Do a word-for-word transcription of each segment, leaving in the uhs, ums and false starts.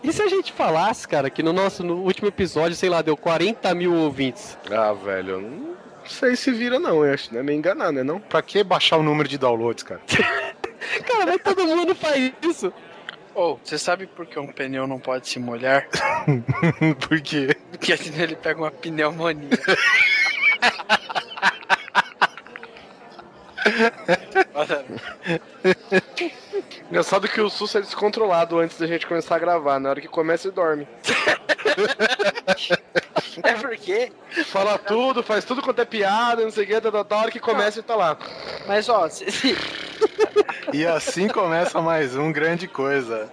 E se a gente falasse, cara, que no nosso no último episódio, sei lá, deu quarenta mil ouvintes? Ah, velho, eu não sei se vira não, eu acho, né? Me enganar, né não? Pra que baixar o número de downloads, cara? Cara, mas todo mundo faz isso. Ô, oh, você sabe por que um pneu não pode se molhar? Por quê? Porque assim ele pega uma pneumonia. Engraçado que o Susso é descontrolado antes da gente começar a gravar. Na hora que começa, ele dorme. É porque... Fala tudo, faz tudo quanto é piada, não sei o que, da, da hora que começa ele tá lá. Mas ó... Se, se... E assim começa mais um Grande Coisa.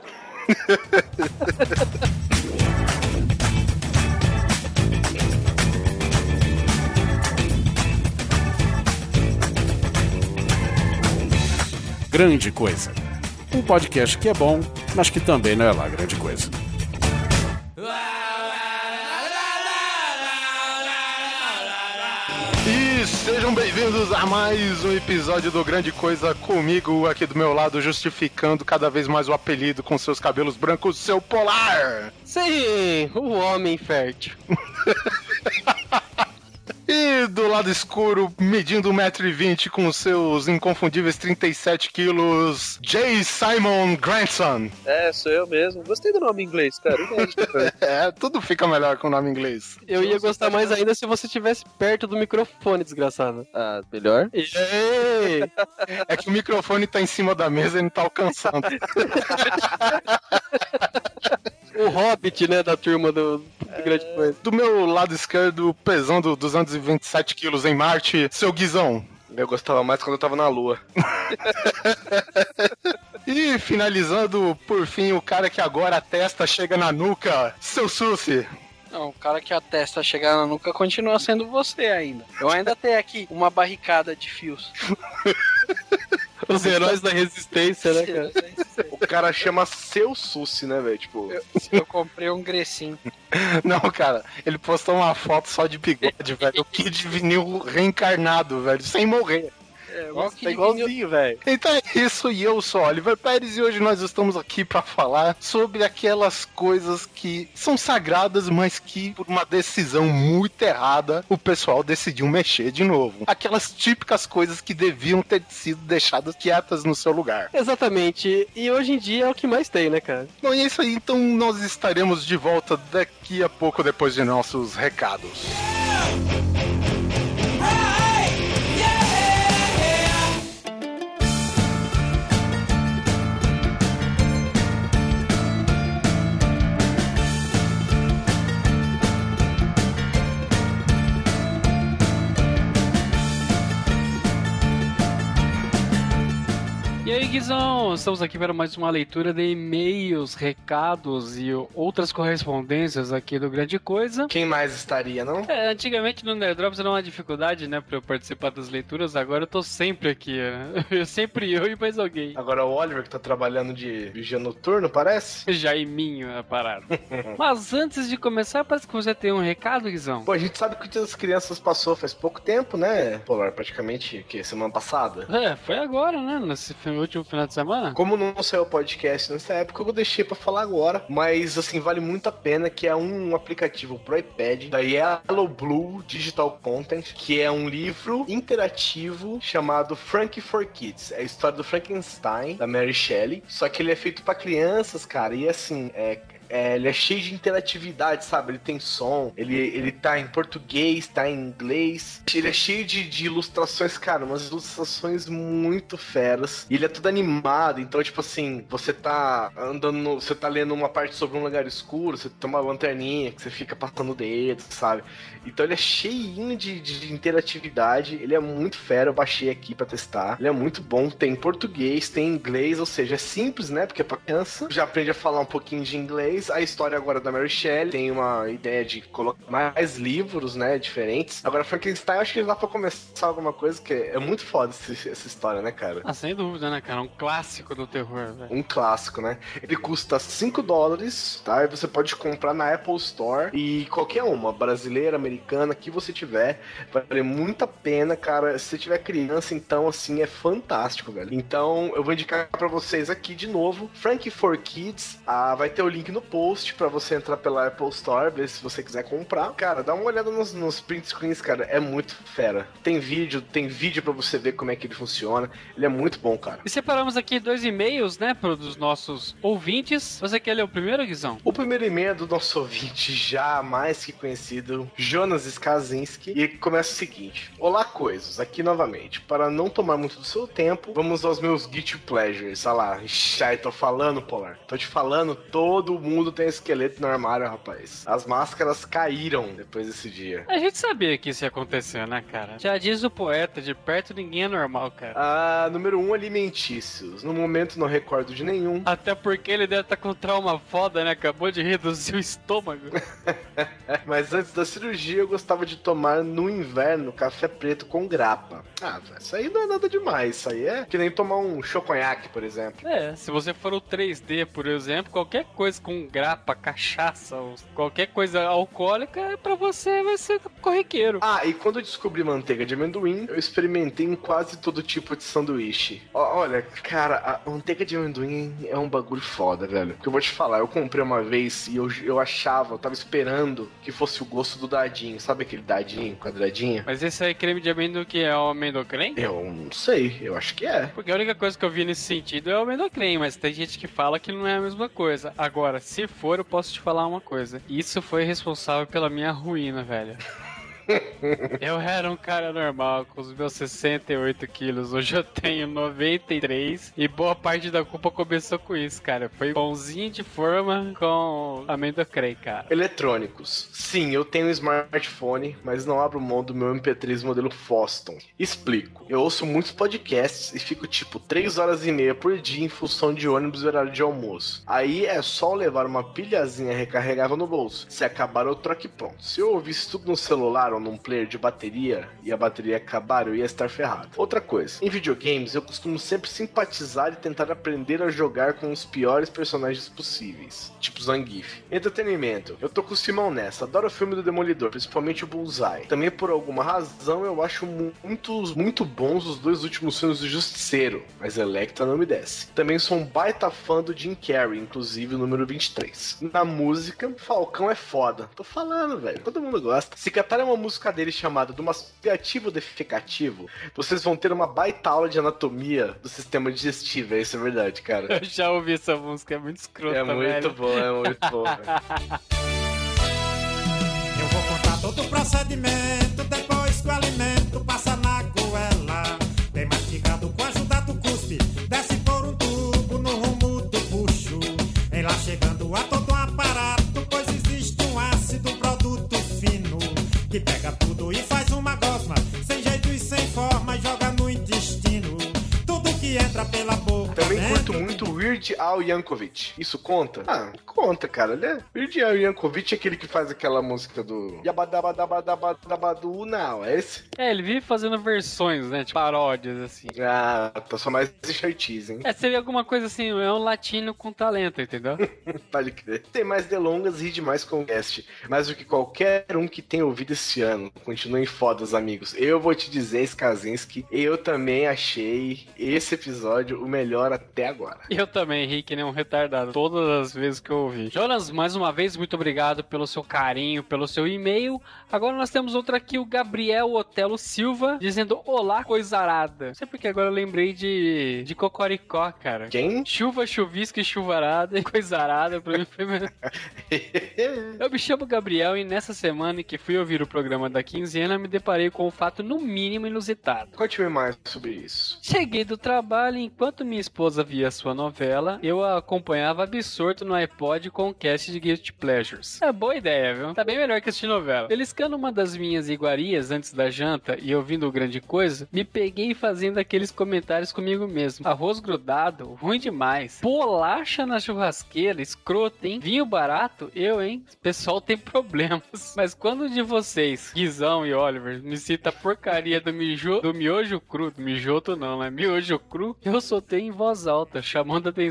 Grande Coisa. Um podcast que é bom, mas que também não é lá grande coisa. E sejam bem-vindos a mais um episódio do Grande Coisa, comigo aqui do meu lado, justificando cada vez mais o apelido com seus cabelos brancos, seu Polar! Sim, o homem fértil. E do lado escuro, medindo um metro e vinte com seus inconfundíveis trinta e sete quilos, J. Simon Grandson. É, sou eu mesmo. Gostei do nome em inglês, cara. É, tudo fica melhor com o nome em inglês. Eu ia gostar mais ainda se você estivesse perto do microfone, desgraçado. Ah, melhor? Ei! É que o microfone tá em cima da mesa e não tá alcançando. O Hobbit, né, da turma do, do Grande Coisa. Do meu lado esquerdo, pesando duzentos e vinte e sete quilos em Marte, seu Guizão. Eu gostava mais quando eu tava na lua. E finalizando, por fim, o cara que agora a testa chega na nuca, seu Susi. Não, o cara que a testa chegar na nuca continua sendo você ainda. Eu ainda tenho aqui uma barricada de fios. Os heróis da resistência, né, cara? O cara chama seu Susi, né, velho? Tipo... Eu, eu comprei um Grecin. Não, cara, ele postou uma foto só de bigode, velho. O Kid Vinil reencarnado, velho, sem morrer. É, Nossa, tá igualzinho, velho. Então é isso, e eu sou Oliver Pérez, e hoje nós estamos aqui pra falar sobre aquelas coisas que são sagradas, mas que, por uma decisão muito errada, o pessoal decidiu mexer de novo. Aquelas típicas coisas que deviam ter sido deixadas quietas no seu lugar. Exatamente, e hoje em dia é o que mais tem, né, cara? Bom, e é isso aí, então nós estaremos de volta daqui a pouco, depois de nossos recados. E aí, Guizão, estamos aqui para mais uma leitura de e-mails, recados e outras correspondências aqui do Grande Coisa. Quem mais estaria, não? É, antigamente no Nerdrops era uma dificuldade, né, para eu participar das leituras, agora eu tô sempre aqui, né? Eu sempre eu e mais alguém. Agora o Oliver que tá trabalhando de vigia noturno, parece? Jaiminho a parada. Mas antes de começar, parece que você tem um recado, Guizão. Pô, a gente sabe que o Dia das Crianças passou faz pouco tempo, né, Polar? Praticamente, que semana passada. É, foi agora, né, nesse último final de semana. Como não saiu o podcast nessa época, eu deixei pra falar agora. Mas, assim, vale muito a pena, que é um aplicativo pro iPad da Yellow Blue Digital Content, que é um livro interativo chamado Frank for Kids. É a história do Frankenstein, da Mary Shelley. Só que ele é feito pra crianças, cara, e assim, é... É, ele é cheio de interatividade, sabe? Ele tem som, ele, ele tá em português, tá em inglês. Ele é cheio de, de ilustrações, cara, umas ilustrações muito feras. E ele é todo animado, então, tipo assim, você tá andando, no, você tá lendo uma parte sobre um lugar escuro, você tem uma lanterninha que você fica passando o dedo, sabe? Então ele é cheinho de, de interatividade, ele é muito fera, eu baixei aqui pra testar. Ele é muito bom, tem português, tem inglês, ou seja, é simples, né? Porque é pra criança, já aprende a falar um pouquinho de inglês. A história agora da Mary Shelley tem uma ideia de colocar mais livros, né, diferentes. Agora Frankenstein, eu acho que dá pra começar alguma coisa, que é muito foda esse, essa história, né, cara? Ah, sem dúvida, né, cara? Um clássico do terror, velho. Um clássico, né? Ele custa cinco dólares, tá? E você pode comprar na Apple Store e qualquer uma, brasileira, americana, que você tiver. Vai valer muito a pena, cara. Se você tiver criança, então, assim, é fantástico, velho. Então, eu vou indicar pra vocês aqui de novo, Frank for Kids. Ah, vai ter o link no post pra você entrar pela Apple Store, ver se você quiser comprar. Cara, dá uma olhada nos, nos print screens, cara, é muito fera. Tem vídeo, tem vídeo pra você ver como é que ele funciona. Ele é muito bom, cara. E separamos aqui dois e-mails, né, para os nossos ouvintes. Você quer ler o primeiro, Guizão? O primeiro e-mail é do nosso ouvinte já mais que conhecido, Jonas Skazinski, e começa o seguinte: olá, coisas, aqui novamente. Para não tomar muito do seu tempo, vamos aos meus guilty pleasures. Olha lá, Ixi, tô falando, Polar. Tô te falando, todo mundo tem esqueleto no armário, rapaz. As máscaras caíram depois desse dia. A gente sabia que isso ia acontecer, né, cara? Já diz o poeta, de perto ninguém é normal, cara. Ah, número um, alimentícios. No momento não recordo de nenhum. Até porque ele deve estar com trauma foda, né? Acabou de reduzir o estômago. Mas antes da cirurgia eu gostava de tomar no inverno café preto com grapa. Ah, velho, isso aí não é nada demais. Isso aí é que nem tomar um choconhaque, por exemplo. É, se você for o três D, por exemplo, qualquer coisa com grapa, cachaça, ou qualquer coisa alcoólica, pra você vai ser corriqueiro. Ah, e quando eu descobri manteiga de amendoim, eu experimentei em quase todo tipo de sanduíche. Ó, olha, cara, a manteiga de amendoim é um bagulho foda, velho. Porque eu vou te falar, eu comprei uma vez e eu, eu achava, eu tava esperando que fosse o gosto do dadinho. Sabe aquele dadinho, quadradinho? Mas esse aí, creme de amendoim, que é o amendocrem? Eu não sei, eu acho que é. Porque a única coisa que eu vi nesse sentido é o amendocrem, mas tem gente que fala que não é a mesma coisa. Agora, se for, eu posso te falar uma coisa. Isso foi responsável pela minha ruína, velho. Eu era um cara normal, com os meus sessenta e oito quilos. Hoje eu tenho noventa e três. E boa parte da culpa começou com isso, cara. Foi pãozinho de forma com amendoim, cara. Eletrônicos. Sim, eu tenho um smartphone, mas não abro mão do meu M P três modelo Foston. Explico. Eu ouço muitos podcasts e fico tipo três horas e meia por dia em função de ônibus e horário de almoço. Aí é só levar uma pilhazinha recarregável no bolso. Se acabar, eu troco e pronto. Se eu ouvisse tudo no celular ou num player de bateria e a bateria acabar, eu ia estar ferrado. Outra coisa, em videogames eu costumo sempre simpatizar e tentar aprender a jogar com os piores personagens possíveis, tipo Zangief. Entretenimento, eu tô com o Simão nessa, adoro o filme do Demolidor, principalmente o Bullseye. Também por alguma razão eu acho muito, muito bons os dois últimos filmes do Justiceiro, mas Electra não me desce. Também sou um baita fã do Jim Carrey, inclusive o número vinte e três. Na música, Falcão é foda. Tô falando, velho, todo mundo gosta. Se catar é uma música dele chamada do mastiativo defecativo, vocês vão ter uma baita aula de anatomia do sistema digestivo. Isso é verdade, cara. Eu já ouvi essa música, é muito escrota, É muito velho. bom, é muito bom. Eu vou contar todo o procedimento, depois que o alimento passa na goela. Bem mastigado com a ajuda do cuspe, desce por um tubo no rumo do bucho. Em lá chegando a todo um aparato, pois existe um ácido, um produto fino que pega tudo e faz uma gosma, sem jeito e sem forma, e joga no intestino tudo que entra pela boca. Também dentro. curto muito Weird Al Yankovic. Isso conta? Ah, conta, cara, né? Weird Al Yankovic é aquele que faz aquela música do Yabadabadabadabadu, não, é esse? É, ele vive fazendo versões, né? Tipo, paródias, assim. Ah, tá só mais enxertiz, hein? É, seria alguma coisa assim, é um latino com talento, entendeu? Pode crer. Tem mais delongas e demais com o cast. Mais do que qualquer um que tenha ouvido esse ano. Continuem fodas, amigos. Eu vou te dizer, Skazinski, eu também achei esse episódio o melhor até agora. Eu também ri que nem um retardado todas as vezes que eu ouvi. Jonas, mais uma vez, muito obrigado pelo seu carinho, pelo seu e-mail. Agora nós temos outro aqui, o Gabriel Otelo Silva, dizendo: olá, coisarada. Não sei porque agora eu lembrei de, de Cocoricó, cara. Quem? Chuva, chuvisca e chuvarada e coisarada. Pra mim foi... Eu me chamo Gabriel e nessa semana em que fui ouvir o programa da quinzena, me deparei com um fato no mínimo inusitado. Conte-me mais sobre isso. Cheguei do trabalho e enquanto minha esposa via sua novela, eu a acompanhava absorto no iPod com um cast de Guilty Pleasures. É boa ideia, viu? Tá bem melhor que assistir novela. Beliscando uma das minhas iguarias antes da janta e ouvindo grande coisa, me peguei fazendo aqueles comentários comigo mesmo. Arroz grudado, ruim demais. Bolacha na churrasqueira, escroto, hein? Vinho barato, eu, hein? O pessoal tem problemas. Mas quando de vocês, Guizão e Oliver, me cita a porcaria do, mijo, do miojo cru, do mijoto não, né? Miojo cru, eu soltei em voz alta, chamando a atenção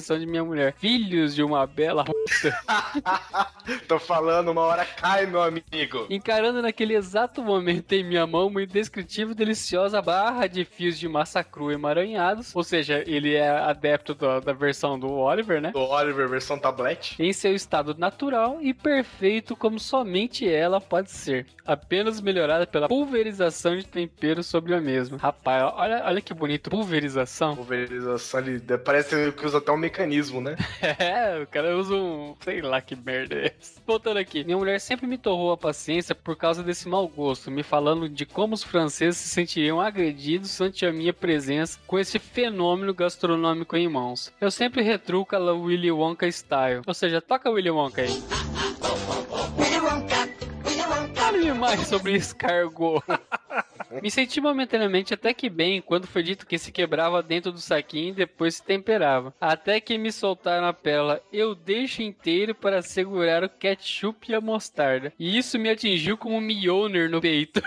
atenção de minha mulher. Filhos de uma bela puta. Tô falando, uma hora cai, meu amigo. Encarando naquele exato momento em minha mão uma indescritível, deliciosa barra de fios de massa crua emaranhados. Ou seja, ele é adepto da, da versão do Oliver, né? Do Oliver, versão tablet. Em seu estado natural e perfeito como somente ela pode ser. Apenas melhorada pela pulverização de temperos sobre a mesma. Rapaz, olha, olha que bonito. Pulverização. Pulverização ali. Parece que usa até um mecanismo, né? É, o cara usa um... sei lá que merda é essa. Voltando aqui. Minha mulher sempre me torrou a paciência por causa desse mau gosto, me falando de como os franceses se sentiriam agredidos ante a minha presença com esse fenômeno gastronômico em mãos. Eu sempre retruco a Willy Wonka style. Ou seja, toca Willy Wonka aí. Fale-me mais sobre escargot. Me senti momentaneamente até que bem quando foi dito que se quebrava dentro do saquinho e depois se temperava. Até que me soltaram a pérola. Eu deixo inteiro para segurar o ketchup e a mostarda. E isso me atingiu como um Mjolnir no peito.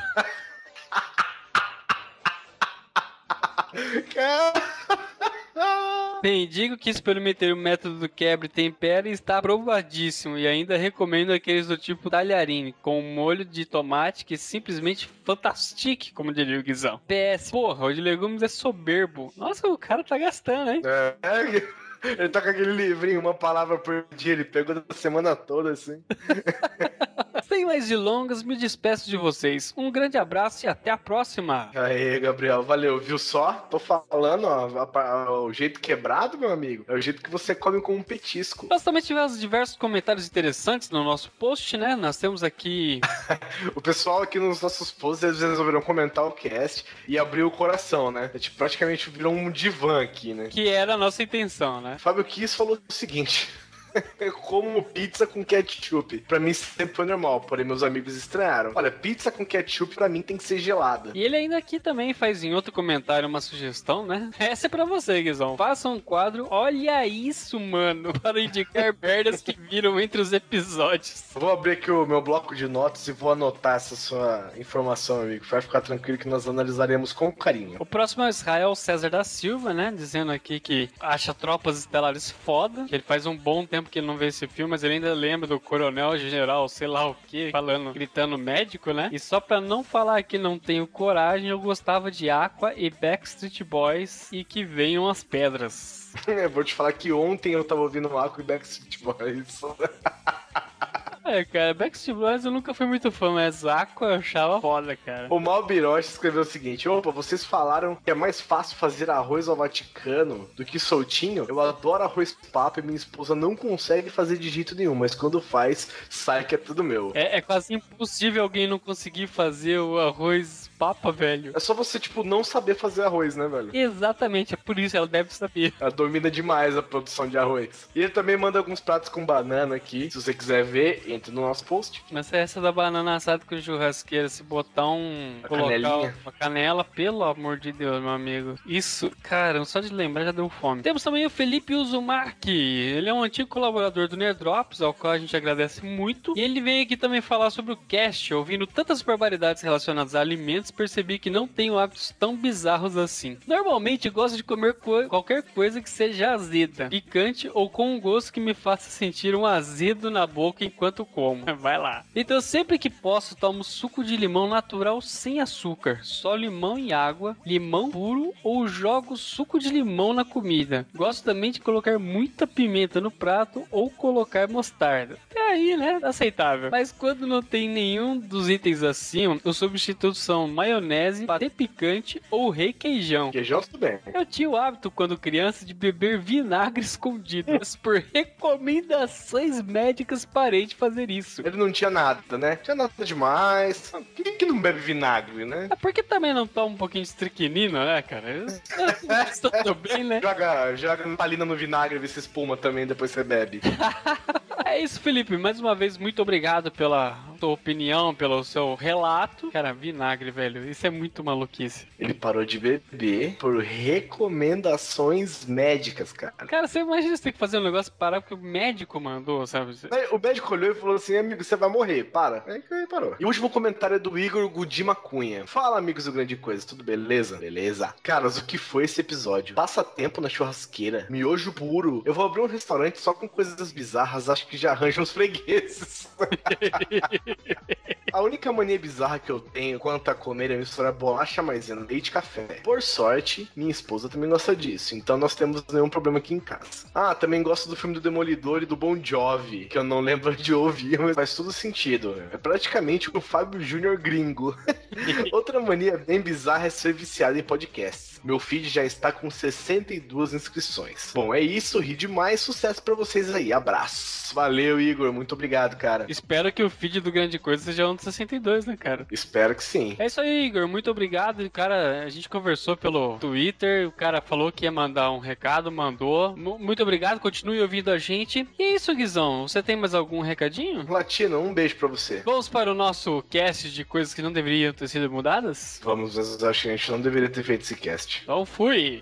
Bem, digo que experimentei o método do quebra e tempera e está aprovadíssimo. E ainda recomendo aqueles do tipo talharine, com um molho de tomate que é simplesmente fantastique, como diria o Guizão. P S, porra, o de legumes é soberbo. Nossa, o cara tá gastando, hein? É, ele tá com aquele livrinho, uma palavra por dia, ele pegou da semana toda, assim. Sem mais delongas, me despeço de vocês. Um grande abraço e até a próxima. Aí, Gabriel, valeu, viu só? Tô falando, ó, a, a, o jeito quebrado, meu amigo, é o jeito que você come com um petisco. Nós também tivemos diversos comentários interessantes no nosso post, né? Nós temos aqui... O pessoal aqui nos nossos posts, eles resolveram comentar o cast e abrir o coração, né? A gente praticamente virou um divã aqui, né? Que era a nossa intenção, né? Fábio Kiss falou o seguinte... Eu como pizza com ketchup. Pra mim sempre foi normal, porém meus amigos estranharam. Olha, pizza com ketchup pra mim tem que ser gelada. E ele ainda aqui também faz em outro comentário uma sugestão, né? Essa é pra você, Guizão. Faça um quadro, olha isso, mano, para indicar merdas que viram entre os episódios. Vou abrir aqui o meu bloco de notas e vou anotar essa sua informação, amigo. Vai ficar tranquilo que nós analisaremos com carinho. O próximo é o Israel César da Silva, né? Dizendo aqui que acha Tropas Estelares foda, que ele faz um bom tempo que ele não vê esse filme, mas ele ainda lembra do coronel general, sei lá o que, falando, gritando médico, né? E só pra não falar que não tenho coragem, eu gostava de Aqua e Backstreet Boys e que venham as pedras. Vou te falar que ontem eu tava ouvindo Aqua e Backstreet Boys. É, cara, Backstreet Boys eu nunca fui muito fã, mas Aqua eu achava foda, cara. O Mal Biroche escreveu o seguinte: opa, vocês falaram que é mais fácil fazer arroz ao Vaticano do que soltinho? Eu adoro arroz papo e minha esposa não consegue fazer de jeito nenhum, mas quando faz, sai que é tudo meu. É, é quase impossível alguém não conseguir fazer o arroz papa, velho. É só você, tipo, não saber fazer arroz, né, velho? Exatamente, é por isso, ela deve saber. Ela domina demais a produção de arroz. E ele também manda alguns pratos com banana aqui. Se você quiser ver, entre no nosso post. Mas essa da banana assada com churrasqueira, se botar um... A colocar canelinha. uma canela, pelo amor de Deus, meu amigo. Isso, cara, só de lembrar já deu fome. Temos também o Felipe Uzumaki. Ele é um antigo colaborador do Nerdrops, ao qual a gente agradece muito. E ele vem aqui também falar sobre o cast. Ouvindo tantas barbaridades relacionadas a alimentos, percebi que não tenho hábitos tão bizarros assim. Normalmente gosto de comer co- qualquer coisa que seja azeda, picante ou com um gosto que me faça sentir um azedo na boca enquanto como. Vai lá. Então sempre que posso tomo suco de limão natural sem açúcar, só limão e água, limão puro ou jogo suco de limão na comida. Gosto também de colocar muita pimenta no prato ou colocar mostarda. Até aí, né? Aceitável. Mas quando não tem nenhum dos itens acima, os substitutos são maionese, patê picante ou requeijão. Queijão, tudo bem. Eu tinha o hábito, quando criança, de beber vinagre escondido, mas por recomendações médicas parei de fazer isso. Ele não tinha nada, né? Tinha nada demais. Quem que não bebe vinagre, né? É porque também não toma um pouquinho de estricnina, né, cara? Estou tudo bem, né? Joga, joga napalina no vinagre e vê se espuma também, depois você bebe. É isso, Felipe. Mais uma vez, muito obrigado pela sua opinião, pelo seu relato. Cara, vinagre, velho. Isso é muito maluquice. Ele parou de beber por recomendações médicas, cara. Cara, você imagina você ter que fazer um negócio parar porque o médico mandou, sabe? Aí, o médico olhou e falou assim, amigo, você vai morrer, para. Aí aí parou. E o último comentário é do Igor Gudima Cunha. Fala, amigos do Grande Coisa, tudo beleza? Beleza. Caras, o que foi esse episódio? Passa tempo na churrasqueira, miojo puro. Eu vou abrir um restaurante só com coisas bizarras, acho que já arranjam os fregueses. A única mania bizarra que eu tenho quanto a comer é misturar bolacha, maisena, leite e café. Por sorte, minha esposa também gosta disso, então nós temos nenhum problema aqui em casa. Ah, também gosto do filme do Demolidor e do Bon Jovi, que eu não lembro de ouvir, mas faz tudo sentido. É praticamente o Fábio Júnior gringo. Outra mania bem bizarra é ser viciado em podcasts. Meu feed já está com sessenta e duas inscrições. Bom, é isso, ri demais, sucesso pra vocês aí, abraço. Valeu, Igor, muito obrigado, cara. Espero que o feed do Grande Coisa seja um dos sessenta e dois, né, cara? Espero que sim. É isso aí, Igor, muito obrigado. Cara, a gente conversou pelo Twitter, o cara falou que ia mandar um recado, mandou. M- muito obrigado, continue ouvindo a gente. E é isso, Guizão, você tem mais algum recadinho? Latino, um beijo pra você. Vamos para o nosso cast de coisas que não deveriam ter sido mudadas? Vamos, mas acho que a gente não deveria ter feito esse cast. Então fui!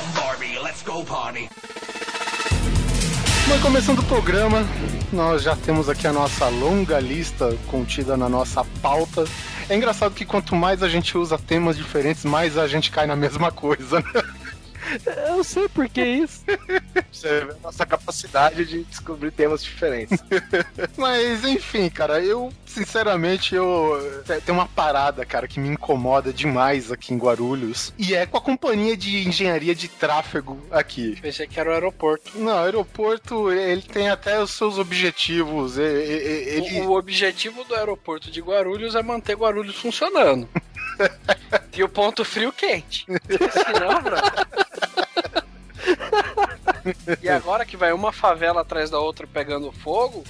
Mas começando o programa, nós já temos aqui a nossa longa lista contida na nossa pauta. É engraçado que quanto mais a gente usa temas diferentes, mais a gente cai na mesma coisa, né? Eu sei por que isso. Você vê a nossa capacidade de descobrir temas diferentes. Mas, enfim, cara, eu, sinceramente, eu... Tem uma parada, cara, que me incomoda demais aqui em Guarulhos. E é com a companhia de engenharia de tráfego aqui. Pensei que era o aeroporto. Não, o aeroporto, ele tem até os seus objetivos. Ele... O, o objetivo do aeroporto de Guarulhos é manter Guarulhos funcionando. E o ponto frio quente. Senão, brother. E agora que vai uma favela atrás da outra pegando fogo,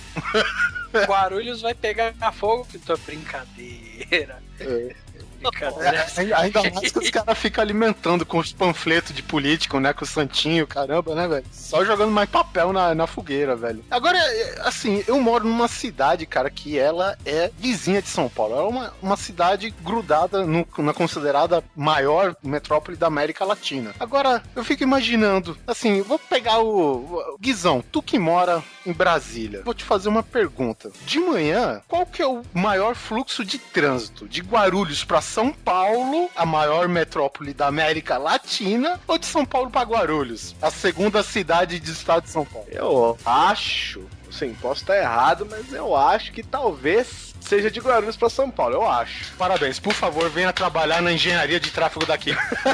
Guarulhos vai pegar fogo. Que tô brincadeira. É. Brincadeira. É, ainda mais que os caras ficam alimentando com os panfletos de político, né? Com o santinho, caramba, né, velho? Só jogando mais papel na, na fogueira, velho. Agora, assim, eu moro numa cidade, cara, que ela é vizinha de São Paulo. Ela é uma, uma cidade grudada no, na considerada maior metrópole da América Latina. Agora, eu fico imaginando, assim, vou pegar o, o Guizão, tu que mora em Brasília. Vou te fazer uma pergunta. De manhã, qual que é o maior fluxo de trânsito? De Guarulhos pra São Paulo, a maior metrópole da América Latina, ou de São Paulo para Guarulhos, a segunda cidade do estado de São Paulo? Eu acho, sim, posso estar errado, mas eu acho que talvez seja de Guarulhos para São Paulo, eu acho. Parabéns, por favor, venha trabalhar na engenharia de tráfego daqui.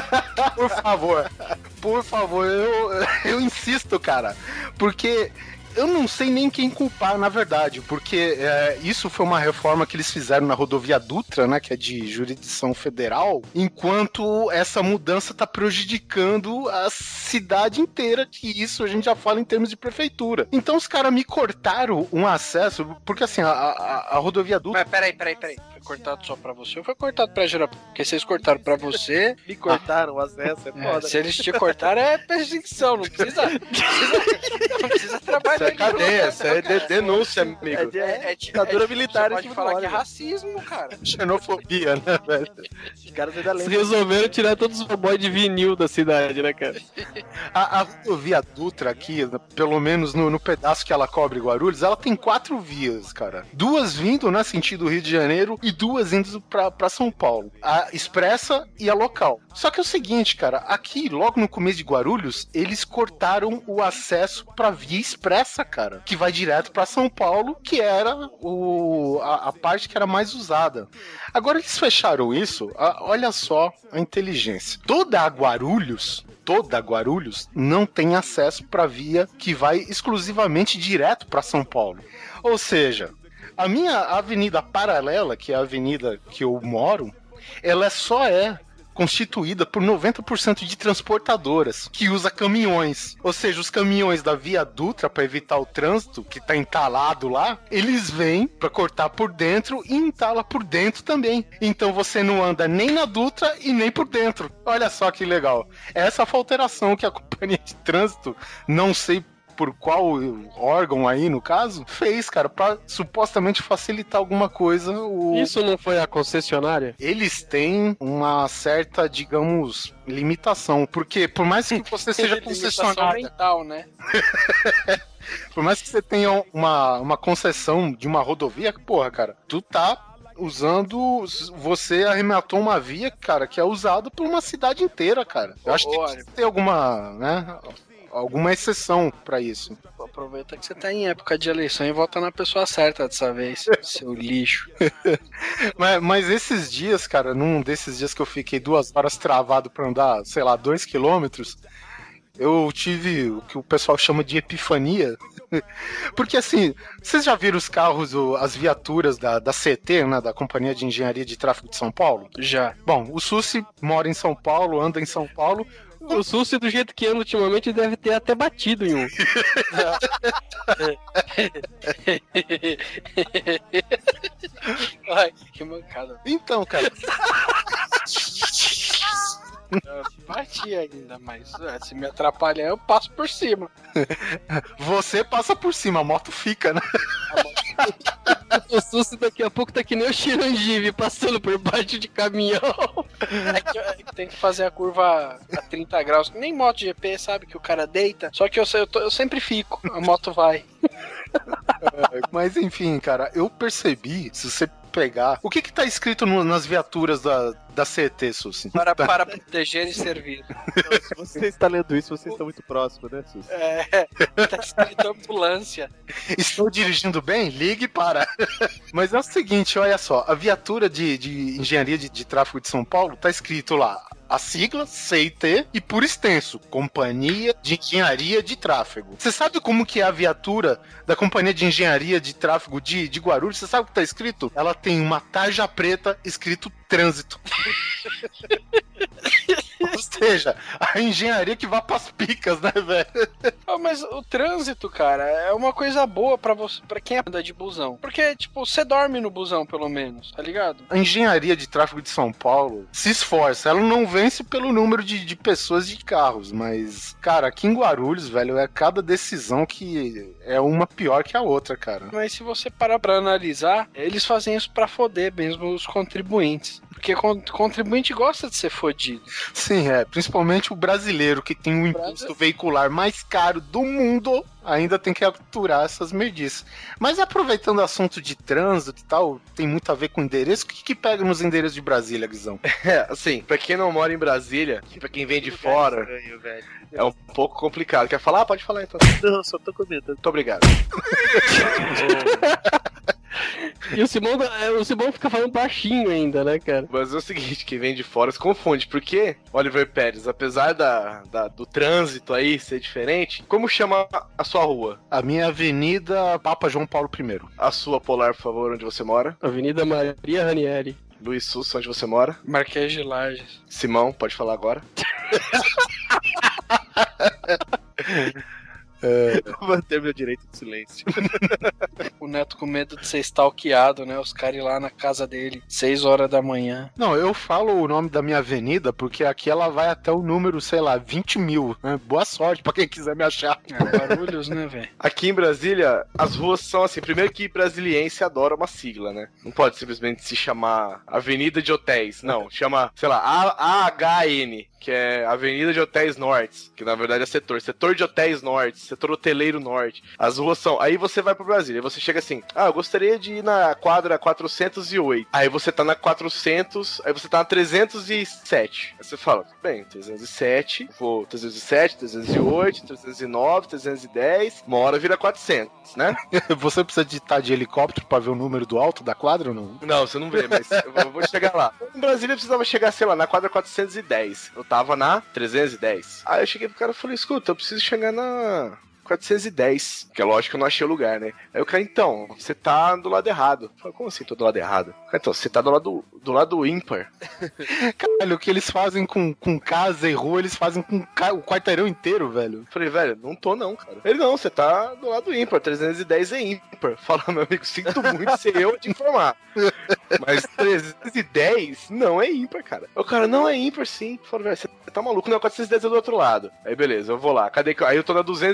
Por favor, por favor, eu, eu insisto, cara, porque... Eu não sei nem quem culpar, na verdade, porque é, isso foi uma reforma que eles fizeram na rodovia Dutra, né, que é de jurisdição federal, enquanto essa mudança está prejudicando a cidade inteira, que isso a gente já fala em termos de prefeitura. Então os caras me cortaram um acesso, porque assim, a, a, a rodovia Dutra... Mas peraí, peraí, peraí. Foi cortado só pra você ou foi cortado pra geral? Porque vocês cortaram pra você... Me cortaram o acesso, é foda. É, se eles te cortaram, é perseguição, não precisa... Não precisa, não precisa trabalhar. Isso é cadeia, isso é de, denúncia, amigo. É, de, É, é, ditadura é, militar. Você pode em falar cima que é do óleo. racismo, cara. Xenofobia, né, velho? Os caras ainda Eles lembram. resolveram tirar todos os robôs de vinil da cidade, né, cara? A, a rodovia Dutra aqui, pelo menos no, no pedaço que ela cobre Guarulhos, ela tem quatro vias, cara. Duas vindo, né, sentido Rio de Janeiro, e duas indo pra, pra São Paulo. A expressa e a local. Só que é o seguinte, cara, aqui, logo no começo de Guarulhos, eles cortaram o acesso pra via expressa, cara, que vai direto pra São Paulo, que era o, a, a parte que era mais usada. Agora eles fecharam isso, a, olha só a inteligência. Toda a Guarulhos... Toda Guarulhos não tem acesso para via que vai exclusivamente direto para São Paulo. Ou seja, a minha avenida paralela, que é a avenida que eu moro, ela só é constituída por noventa por cento de transportadoras, que usa caminhões. Ou seja, os caminhões da Via Dutra, para evitar o trânsito, que tá entalado lá, eles vêm para cortar por dentro e entala por dentro também. Então você não anda nem na Dutra e nem por dentro. Olha só que legal. Essa foi a alteração que a companhia de trânsito, não sei por qual órgão aí, no caso, fez, cara, pra supostamente facilitar alguma coisa. O... Isso não foi a concessionária? Eles têm uma certa, digamos, limitação, porque por mais que você seja concessionária... mental, né? Por mais que você tenha uma, uma concessão de uma rodovia, porra, cara, tu tá usando, você arrematou uma via, cara, que é usada por uma cidade inteira, cara. Eu acho que tem que ter alguma, né, alguma exceção pra isso. Aproveita que você tá em época de eleição e vota na pessoa certa dessa vez, seu lixo. mas, mas esses dias, cara, num desses dias que eu fiquei duas horas travado pra andar, sei lá, dois quilômetros, eu tive o que o pessoal chama de epifania. Porque assim, vocês já viram os carros, as viaturas da, da C T, né, da Companhia de Engenharia de Tráfego de São Paulo? Já. Bom, o Sussi mora em São Paulo, anda em São Paulo. O Sussi, do jeito que anda ultimamente, deve ter até batido em um. Ai, que mancada. Então, cara... Eu bati ainda, mas se me atrapalhar, eu passo por cima. Você passa por cima, a moto fica, né? O Sussi daqui a pouco tá que nem o Chirangive passando por baixo de caminhão. É que, é que tem que fazer a curva a trinta graus. Nem moto G P, sabe? Que o cara deita. Só que eu, eu, tô, eu sempre fico, a moto vai. Mas enfim, cara, eu percebi, se você pegar... O que que tá escrito no, nas viaturas da, da C T, Sussi? Para, para proteger e servir. Então, se você está lendo isso, você está muito próximo, né, Sussi? É, tá escrito ambulância. Estou dirigindo bem? Ligue para. Mas é o seguinte, olha só, a viatura de, de engenharia de, de tráfego de São Paulo tá escrito lá, a sigla C I T e por extenso, Companhia de Engenharia de Tráfego. Você sabe como que é a viatura da Companhia de Engenharia de Tráfego de, de Guarulhos? Você sabe o que tá escrito? Ela tem uma tarja preta escrito trânsito. Ou seja, a engenharia que vai pras picas, né, velho? Ah, mas o trânsito, cara, é uma coisa boa pra você, para quem anda de busão. Porque, tipo, você dorme no busão, pelo menos, tá ligado? A engenharia de tráfego de São Paulo se esforça. Ela não vence pelo número de, de pessoas e de carros, mas, cara, aqui em Guarulhos, velho, é cada decisão que é uma pior que a outra, cara. Mas se você parar pra analisar, eles fazem isso pra foder mesmo os contribuintes. Porque o contribuinte gosta de ser fodido. Sim, é. Principalmente o brasileiro, que tem o imposto veicular mais caro do mundo, ainda tem que aturar essas merdices. Mas aproveitando o assunto de trânsito e tal, tem muito a ver com endereço. O que que pega nos endereços de Brasília, Guizão? É, assim, pra quem não mora em Brasília, pra quem vem de fora, Estranho, velho. é um pouco complicado. Quer falar? Pode falar então. Não, só tô comentando. Muito obrigado. E o Simão, o Simão fica falando baixinho ainda, né, cara? Mas é o seguinte, quem vem de fora se confunde, porque, Oliver Pérez, apesar da, da- do trânsito aí ser diferente, como chama a sua rua? A minha avenida Papa João Paulo I. A sua Polar, por favor, onde você mora? Avenida Maria Ranieri. Luiz Sussa, onde você mora? Marquês de Lages. Simão, pode falar agora? Vou manter meu direito de silêncio. O Neto com medo de ser stalkeado, né? Os caras ir lá na casa dele, seis horas da manhã. Não, eu falo o nome da minha avenida porque aqui ela vai até o número, sei lá, vinte mil. Né? Boa sorte pra quem quiser me achar. É, Guarulhos, né, velho? Aqui em Brasília, as ruas são assim, primeiro que brasiliense adora uma sigla, né? Não pode simplesmente se chamar Avenida de Hotéis, não. Chama, sei lá, A H N, que é Avenida de Hotéis Norte, que na verdade é setor. Setor de Hotéis Norte, setor hoteleiro Norte. As ruas são... Aí você vai pra Brasília, aí você chega assim, ah, eu gostaria de ir na quadra quatrocentos e oito. Aí você tá na quatrocentos, aí você tá na trezentos e sete. Aí você fala, bem, trezentos e sete, vou trezentos e sete, trezentos e oito, trezentos e nove, trezentos e dez, uma hora vira quatrocentos, né? Você precisa de estar de helicóptero pra ver o número do alto da quadra ou não? Não, você não vê, mas eu vou- eu vou chegar lá. Em Brasília eu precisava chegar, sei lá, na quadra quatrocentos e dez. Eu tava na trezentos e dez. Aí eu cheguei pro cara e falei, escuta, eu preciso chegar na quatrocentos e dez. Que é lógico que eu não achei o lugar, né? Aí o cara, então, você tá do lado errado. Eu falei, como assim tô do lado errado? Cara, então, você tá do lado, do lado ímpar. Caralho, o que eles fazem com, com casa e rua, eles fazem com ca- o quarteirão inteiro, velho. Eu falei, velho, não tô não, cara. Ele, não, você tá do lado ímpar, trezentos e dez é ímpar. Fala, meu amigo, sinto muito ser eu te informar. Mas trezentos e dez não é ímpar, cara. O cara, não é ímpar sim. Eu falei, velho, você tá maluco, não, quatrocentos e dez é do outro lado. Aí beleza, eu vou lá. Cadê que... Aí eu tô na duzentos e dez.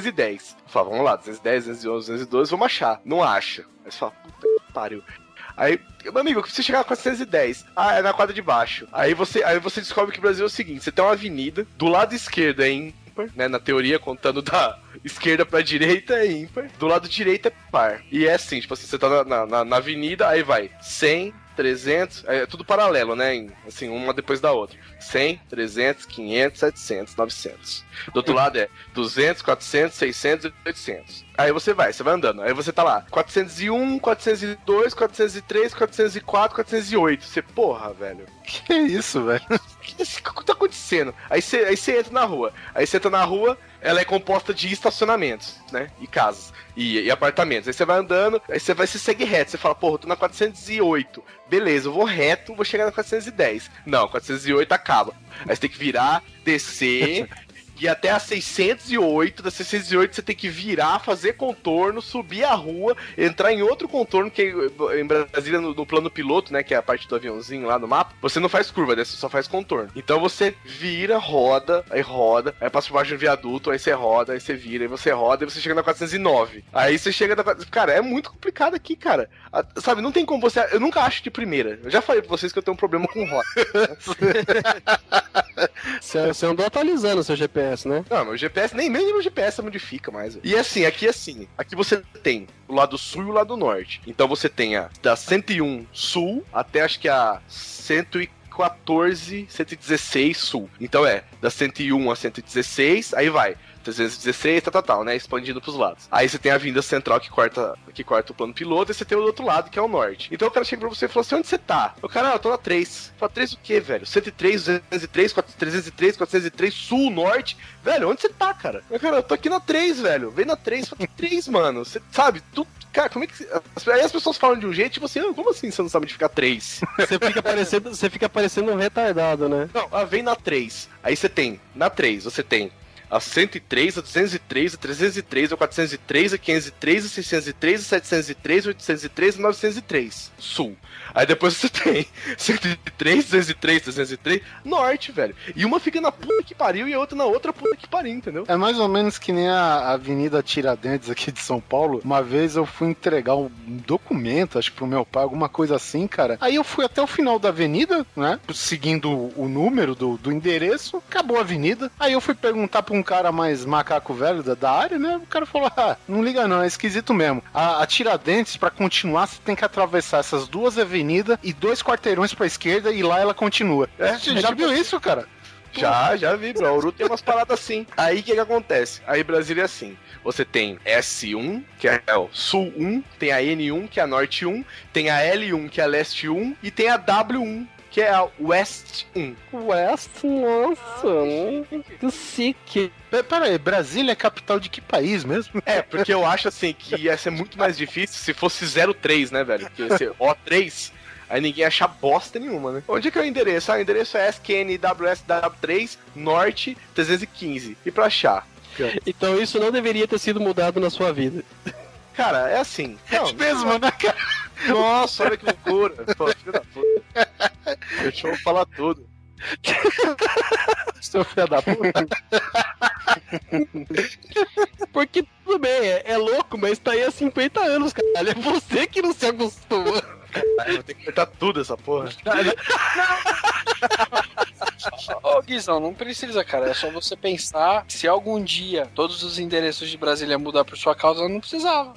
dez. Fala, vamos lá, duzentos e dez, duzentos e onze, duzentos e doze, vamos achar. Não acha. Aí você fala, puta que pariu. Aí, meu amigo, você chegar a quatrocentos e dez, ah, é na quadra de baixo. Aí você, aí você descobre que o Brasil é o seguinte, você tem uma avenida, do lado esquerdo é ímpar, né, na teoria, contando da esquerda pra direita é ímpar, do lado direito é par. E é assim, tipo assim, você tá na, na, na avenida, aí vai cem, trezentos, é tudo paralelo, né, em, assim, uma depois da outra. cem, trezentos, quinhentos, setecentos, novecentos. Do outro lado é duzentos, quatrocentos, seiscentos e oitocentos. Aí você vai, você vai andando. Aí você tá lá, quatrocentos e um, quatrocentos e dois, quatrocentos e três, quatrocentos e quatro, quatrocentos e oito. Você, porra, velho. Que isso, velho? O que, que tá acontecendo? Aí você, aí você entra na rua. Aí você entra na rua, ela é composta de estacionamentos, né? E casas. E, e apartamentos. Aí você vai andando, aí você vai se segue reto. Você fala, porra, eu tô na quatrocentos e oito. Beleza, eu vou reto, vou chegar na quatrocentos e dez. Não, quatrocentos e oito acaba. Aí você tem que virar, descer... E até a seiscentos e oito, da seiscentos e oito você tem que virar, fazer contorno, subir a rua, entrar em outro contorno, que em Brasília, no, no plano piloto, né, que é a parte do aviãozinho lá no mapa, você não faz curva, né, você só faz contorno. Então você vira, roda, aí roda, aí passa por baixo do viaduto, aí você roda, aí você vira, aí você roda, aí você chega na quatrocentos e nove. Aí você chega na... Cara, é muito complicado aqui, cara. A, sabe, não tem como você... Eu nunca acho de primeira. Eu já falei pra vocês que eu tenho um problema com rota. Você, você andou atualizando o seu G P S, né? Não, meu G P S, nem mesmo meu G P S modifica mais. E assim, aqui assim, aqui você tem o lado sul e o lado norte. Então você tem a da cento e um sul até acho que a cento e quatorze, cento e dezesseis sul. Então é, da cento e um a cento e dezesseis, aí vai trezentos e dezesseis, tal, tal, tal, né? Expandindo pros lados. Aí você tem a vinda central que corta, que corta o plano piloto, e você tem o outro lado, que é o norte. Então o cara chega pra você e fala assim, onde você tá? O cara, ah, eu tô na três. Fala, três o quê, velho? cento e três, duzentos e três, trezentos e três, quatrocentos e três, sul, norte. Velho, onde você tá, cara? Eu, cara, eu tô aqui na três, velho. Vem na três. Fala, três, mano. Você sabe, tu... Cara, como é que... Aí as pessoas falam de um jeito, tipo assim, ah, como assim você não sabe onde três? Você fica parecendo, você fica parecendo um retardado, né? Não, ah, vem na três. Aí você tem, na três, você tem a cento e três, a duzentos e três, a trezentos e três, a quatrocentos e três, a quinhentos e três, a seiscentos e três, a setecentos e três, a oitocentos e três, a novecentos e três. Sul. Aí depois você tem cento e três, duzentos e três, trezentos e três, norte, velho. E uma fica na puta que pariu e a outra na outra puta que pariu, entendeu? É mais ou menos que nem a Avenida Tiradentes aqui de São Paulo. Uma vez eu fui entregar um documento, acho que pro meu pai, alguma coisa assim, cara. Aí eu fui até o final da avenida, né? Seguindo o número do, do endereço. Acabou a avenida. Aí eu fui perguntar pra um cara mais macaco velho da, da área, né? O cara falou, ah, não liga não, é esquisito mesmo. A, a Tiradentes, pra continuar, você tem que atravessar essas duas avenidas e dois quarteirões pra esquerda e lá ela continua. É, você já viu isso, cara? Já, já vi, bro. Bauru tem umas paradas assim. Aí o que que acontece? Aí Brasília é assim. Você tem S um, que é o Sul um, tem a N um, que é a Norte um, tem a L um, que é a Leste um, e tem a W um, que é a West um. West, nossa, que chique. Pera aí, Brasília é capital de que país mesmo? É, porque eu acho assim que ia ser muito mais difícil se fosse zero três, né, velho? Porque ia ser O três, aí ninguém ia achar bosta nenhuma, né? Onde é que é o endereço? Ah, o endereço é S Q N W S W três, Norte trezentos e quinze. E pra achar? Então isso não deveria ter sido mudado na sua vida. Cara, é assim. Não, é mesmo, né, cara? Nossa, olha que loucura. Pô, filho da puta. Deixa eu falar tudo. Seu filho da puta. Porque tudo bem, é, é louco, mas tá aí há cinquenta anos, caralho. É você que não se acostuma. Caralho, vou ter que cortar tudo essa porra. Ô, Guizão, não precisa, cara. É só você pensar se algum dia todos os endereços de Brasília mudar por sua causa, não precisava.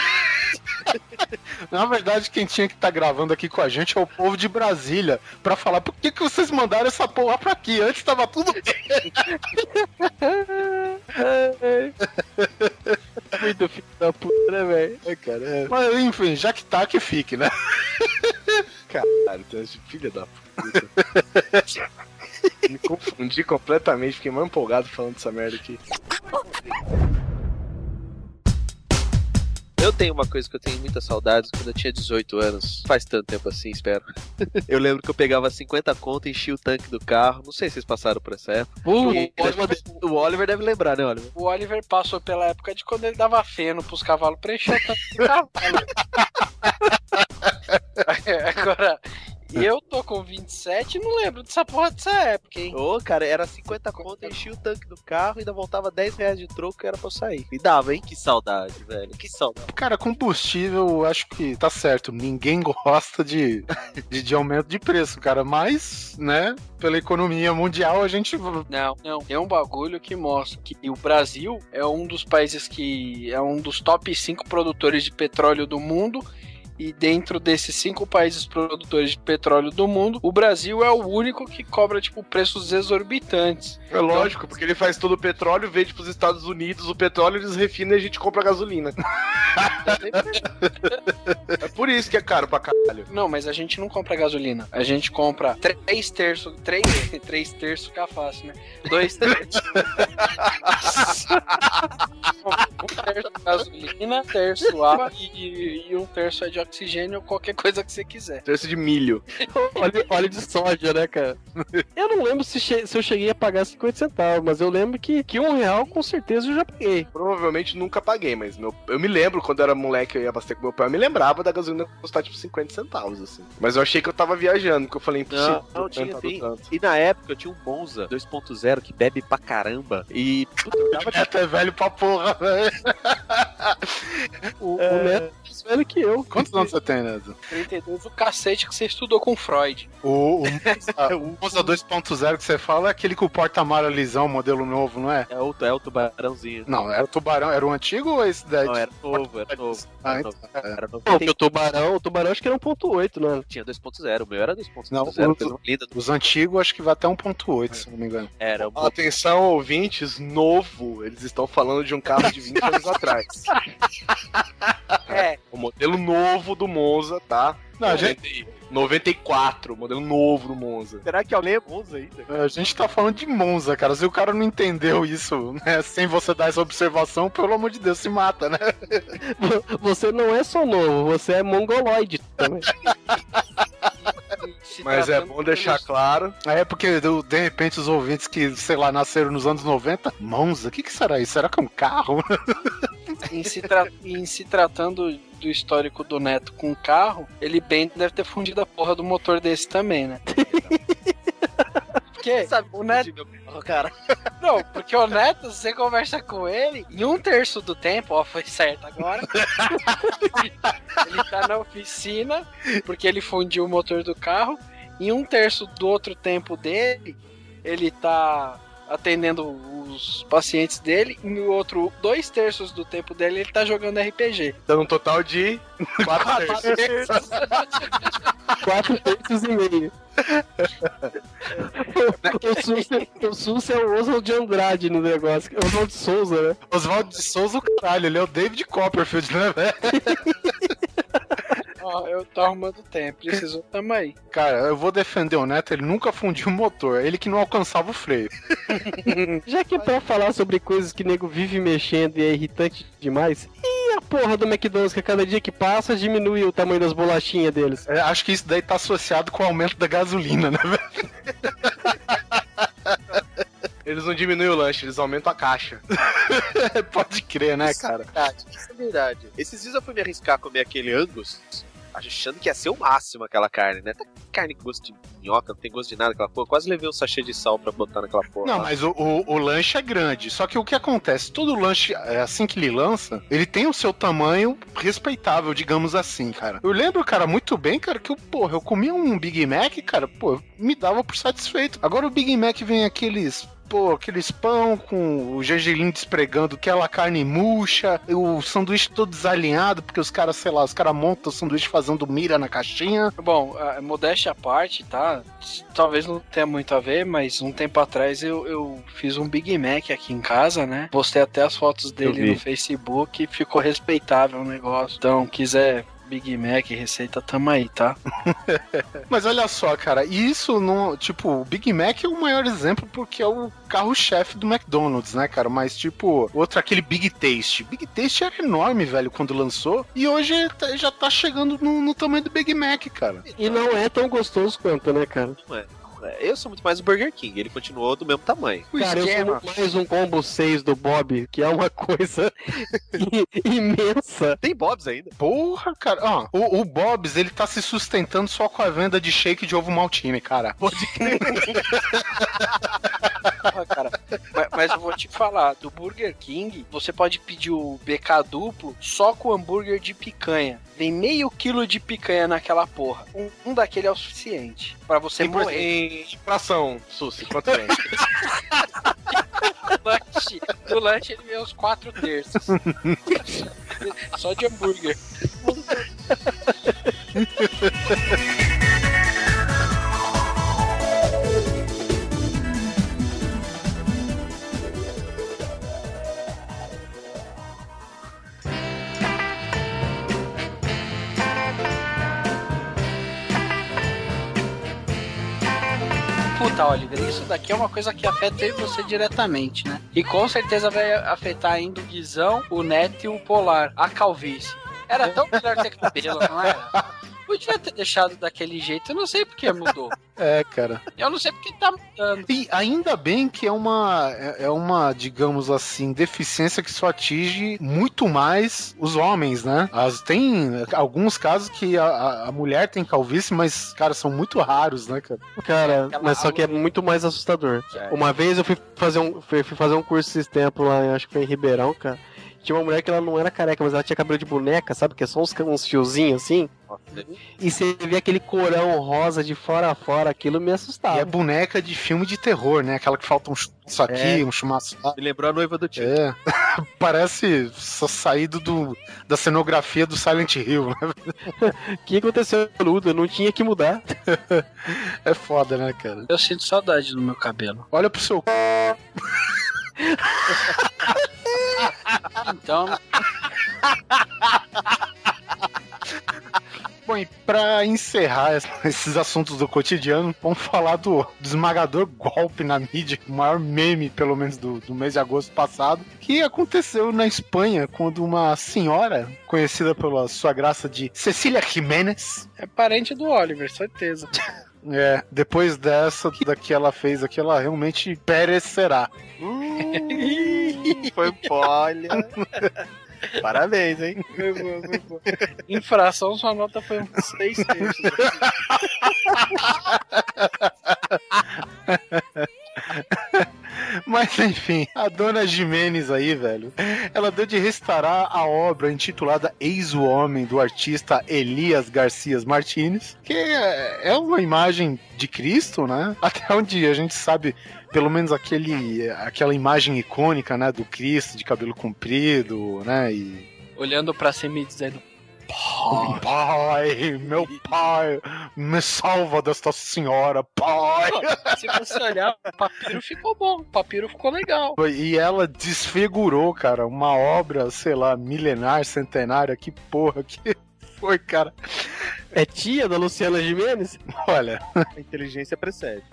Na verdade, quem tinha que estar tá gravando aqui com a gente é o povo de Brasília, pra falar por que, que vocês mandaram essa porra pra aqui? Antes tava tudo bem. Muito filho da puta, né, velho? É, cara, é. Mas enfim, já que tá, que fique, né? Caralho, tu é filha da puta. Me confundi completamente, fiquei mais empolgado falando dessa merda aqui. Eu tenho uma coisa que eu tenho muitas saudades quando eu tinha dezoito anos. Faz tanto tempo assim, espero. Eu lembro que eu pegava cinquenta conto e enchia o tanque do carro. Não sei se vocês passaram por essa época. Uh, e, o, o Oliver deve lembrar, né, Oliver? O Oliver passou pela época de quando ele dava feno pros cavalos pra encher o tanque do cavalo. Agora, eu tô com vinte e sete, não lembro dessa porra dessa época, hein? Ô, cara, era cinquenta conto, enchia o tanque do carro e ainda voltava dez reais de troco que era pra eu sair. E dava, hein? Que saudade, velho. Que saudade. Cara, combustível, eu acho que tá certo. Ninguém gosta de, de, de aumento de preço, cara. Mas, né, pela economia mundial, a gente... Não, não. Tem um bagulho que mostra que o Brasil é um dos países que... é um dos top cinco produtores de petróleo do mundo. E dentro desses cinco países produtores de petróleo do mundo, o Brasil é o único que cobra, tipo, preços exorbitantes. É lógico, porque ele faz todo o petróleo, vende pros Estados Unidos o petróleo, eles refinam e a gente compra gasolina. É por isso que é caro pra caralho. Não, mas a gente não compra gasolina. A gente compra três terços, três, três terços fica fácil, né? Dois terços. Um terço gasolina, terço água e, e um terço é de oxigênio ou qualquer coisa que você quiser. Terço de milho. óleo, óleo de soja, né, cara? Eu não lembro se, che- se eu cheguei a pagar cinquenta centavos, mas eu lembro que, que um real com certeza eu já paguei. Provavelmente nunca paguei, mas meu, eu me lembro quando eu era moleque, eu ia abastecer com meu pai, eu me lembrava da gasolina custar tipo cinquenta centavos, assim. Mas eu achei que eu tava viajando, porque eu falei impossível. Não, não tinha tanto, sim. tanto. E na época eu tinha um Monza dois ponto zero que bebe pra caramba. E. Puta, eu dava Neto é velho pra porra, velho. O, o Neto é mais velho que eu. Quantos anos você tem, Neto? trinta e dois, o cacete que você estudou com Freud. O, o, a- o Monza dois ponto zero que você fala é aquele com o porta-mara lisão, modelo novo, não é? É o, é o tubarãozinho. Não, era o tubarão, era o antigo ou esse daí? Não, era novo, era novo. Ah, Era então, novo. é. Era novo. Não, porque o tubarão, o tubarão acho que era um ponto oito, né? Tinha dois ponto zero, o meu era dois ponto Não, zero, o- coisa linda. Os antigos acho que vai até um ponto oito, se não me engano. Era o Atenção, ouvintes, novo. Eles estão falando de um carro de vinte anos atrás. É, O modelo novo do Monza, tá? Não, a gente, noventa e quatro, modelo novo do Monza. Será que alguém é Monza ainda? a gente tá falando de Monza, cara. Se o cara não entendeu isso, né, sem você dar essa observação, pelo amor de Deus, se mata, né? Você não é só novo, você é mongoloide também. se Mas é tratando bom deixar pelos- claro. É porque, do- de repente, os ouvintes que, sei lá, nasceram nos anos noventa, Monza, o que que será isso? Será que é um carro? Em se, tra- em se tratando do histórico do Neto com o carro, ele bem deve ter fundido a porra do motor desse também, né? Porque o Neto. Cara, Não, porque o Neto, você conversa com ele, em um terço do tempo, ó, foi certo agora. Ele tá na oficina, porque ele fundiu o motor do carro. Em um terço do outro tempo dele, ele tá atendendo os pacientes dele. E no outro, dois terços do tempo dele, ele tá jogando R P G. Dando um total de quatro terços. Quatro terços e meio. O Sus, o Sus é o Oswald de Andrade no negócio. Oswald de Souza, né? Oswaldo de Souza, o caralho, ele é o David Copperfield, né, velho? Ó, eu tô arrumando tempo, precisou, tamo aí. Cara, eu vou defender o Neto, ele nunca fundiu o motor, ele que não alcançava o freio. Já que é pra falar sobre coisas que nego vive mexendo e é irritante demais, e a porra do McDonald's que a cada dia que passa diminui o tamanho das bolachinhas deles? É, acho que isso daí tá associado com o aumento da gasolina, né, velho? Eles não diminuem o lanche, eles aumentam a caixa. Pode crer, né, cara? verdade, isso é verdade. Esses dias eu fui me arriscar a comer aquele Angus, achando que ia ser o máximo aquela carne, né? Tá carne com gosto de minhoca, não tem gosto de nada aquela porra. Quase levei um sachê de sal pra botar naquela porra. Não, lá. mas o, o, o lanche é grande. Só que o que acontece? Todo lanche, é, assim que ele lança, ele tem o seu tamanho respeitável, digamos assim, cara. Eu lembro, cara, muito bem, cara, que eu, porra, eu comia um Big Mac, cara, pô, me dava por satisfeito. Agora o Big Mac vem aqueles... Pô, aqueles pão com o gergelim despregando aquela carne murcha, o sanduíche todo desalinhado, porque os caras, sei lá, os caras montam o sanduíche fazendo mira na caixinha. Bom, a modéstia à parte, tá? Talvez não tenha muito a ver, mas um tempo atrás eu, eu fiz um Big Mac aqui em casa, né? Postei até as fotos dele no Facebook e ficou respeitável o negócio. Então, quiser Big Mac, receita, tamo aí, tá? Mas olha só, cara, isso não. Tipo, o Big Mac é o maior exemplo porque é o carro-chefe do McDonald's, né, cara? Mas, tipo, outro, aquele Big Taste. Big Taste era enorme, velho, quando lançou. E hoje tá- já tá chegando no, no tamanho do Big Mac, cara. E não é tão gostoso quanto, né, cara? Não é. Eu sou muito mais o Burger King, ele continuou do mesmo tamanho. O Cara, esquema... eu sou mais um combo seis do Bob, que é uma coisa imensa. Tem Bob's ainda. Porra, cara. Ó, o, o Bob's, ele tá se sustentando só com a venda de shake de ovo maltine, cara. Pode crer. Porra, cara. Mas, mas eu vou te falar, do Burger King, você pode pedir o B K duplo só com hambúrguer de picanha. Vem meio quilo de picanha naquela porra. Um, um daquele é o suficiente pra você Em, por- morrer. em fração, Susi, quanto vem? No lanche, no lanche ele vem uns quatro terços. Só de hambúrguer. Puta, Oliver, isso daqui é uma coisa que afeta eu e você diretamente, né? E com certeza vai afetar ainda o Guizão, o Neto e o Polar, a calvície. Era tão melhor ter cabelo, não era? Podia ter deixado daquele jeito, eu não sei porque mudou. É, cara. Eu não sei porque tá mudando. E ainda bem que é uma, é é uma, digamos assim, deficiência que só atinge muito mais os homens, né? As, tem alguns casos que a, a- a mulher tem calvície, mas, cara, são muito raros, né, cara? Cara, Aquela mas só que é aula- muito mais assustador. É. Uma vez eu fui fazer um, fui fui fazer um curso esses tempos lá, acho que foi em Ribeirão, cara. Tinha uma mulher que ela não era careca, mas ela tinha cabelo de boneca, sabe? Que é só uns, uns fiozinhos assim. E você vê aquele corão rosa de fora a fora, aquilo me E assustava. é boneca de filme de terror, né? Aquela que falta um chumaço aqui, É. um chumaço lá. Me lembrou a noiva do tio. É, parece só saído do, da cenografia do Silent Hill, né? O que aconteceu, Ludo? Não tinha que mudar. É foda, né, cara? Eu sinto saudade do meu cabelo. Olha pro seu c... Então, Bom, e pra encerrar es- esses assuntos do cotidiano, vamos falar do, do esmagador golpe na mídia, o maior meme, pelo menos, do, do mês de agosto passado, que aconteceu na Espanha, quando uma senhora, conhecida pela sua graça de Cecília Jiménez, é parente do Oliver, certeza. é, depois dessa, da que ela fez aqui, ela realmente perecerá. Foi olha. Parabéns, hein? Foi bom, foi bom. Infração, sua nota foi uns seis terços. Mas enfim, a dona Jimenez aí, velho, ela deu de restaurar a obra intitulada Eis o Homem, do artista Elias Garcias Martínez, que é é uma imagem de Cristo, né? Até onde a gente sabe, pelo menos aquele, aquela imagem icônica, né, do Cristo de cabelo comprido, né, e... Olhando pra cima e dizendo: Pai, meu pai, me salva desta senhora, pai! se você olhar, o papiro ficou bom, o papiro ficou legal. E ela desfigurou, cara, uma obra, sei lá, milenar, centenária, que porra que foi, cara. É tia da Luciana Gimenez? Olha, A inteligência precede.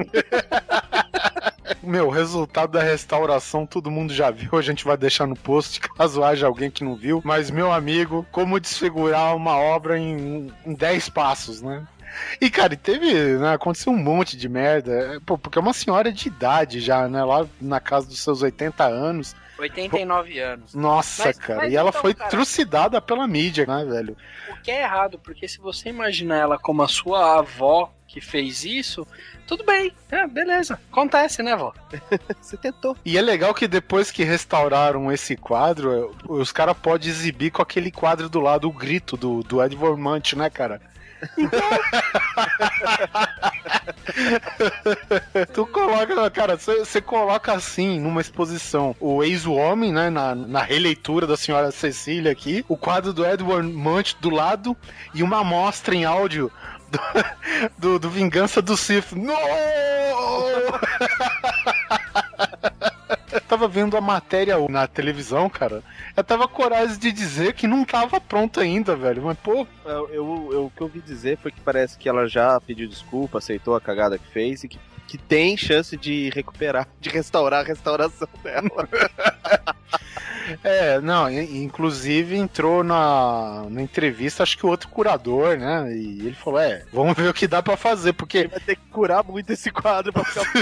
meu, o resultado da restauração todo mundo já viu, a gente vai deixar no post, caso haja alguém que não viu. Mas, meu amigo, como desfigurar uma obra em em dez passos, né? E, cara, e teve, né, aconteceu um monte de merda, é, pô, porque é uma senhora de idade já, né, lá na casa dos seus oitenta anos. oitenta e nove anos. Nossa, Mas- cara, mas e ela então, foi cara- trucidada pela mídia, né, velho? O que é errado, porque se você imaginar ela como a sua avó que fez isso, tudo bem, é, beleza. Acontece, né, vó? Você tentou. E é legal que depois que restauraram esse quadro, os caras podem exibir com aquele quadro do lado, o grito do, do Edvard Munch, né, cara? Tu coloca, cara, você coloca assim numa exposição o Eis o Homem, né, na, na releitura da senhora Cecília aqui, o quadro do Edvard Munch do lado e uma amostra em áudio do, do, do Vingança do Sith. No! Eu tava vendo a matéria na televisão, cara. Eu tava coragem de dizer que não tava pronto ainda, velho. Mas, pô, Eu, eu- eu- o que eu ouvi dizer foi que parece que ela já pediu desculpa, aceitou a cagada que fez e que, que tem chance de recuperar, de restaurar a restauração dela. É, não, inclusive entrou na, na entrevista, acho que o outro curador, né? E ele falou: é, vamos ver o que dá pra fazer, porque. Ele vai ter que curar muito esse quadro pra ficar.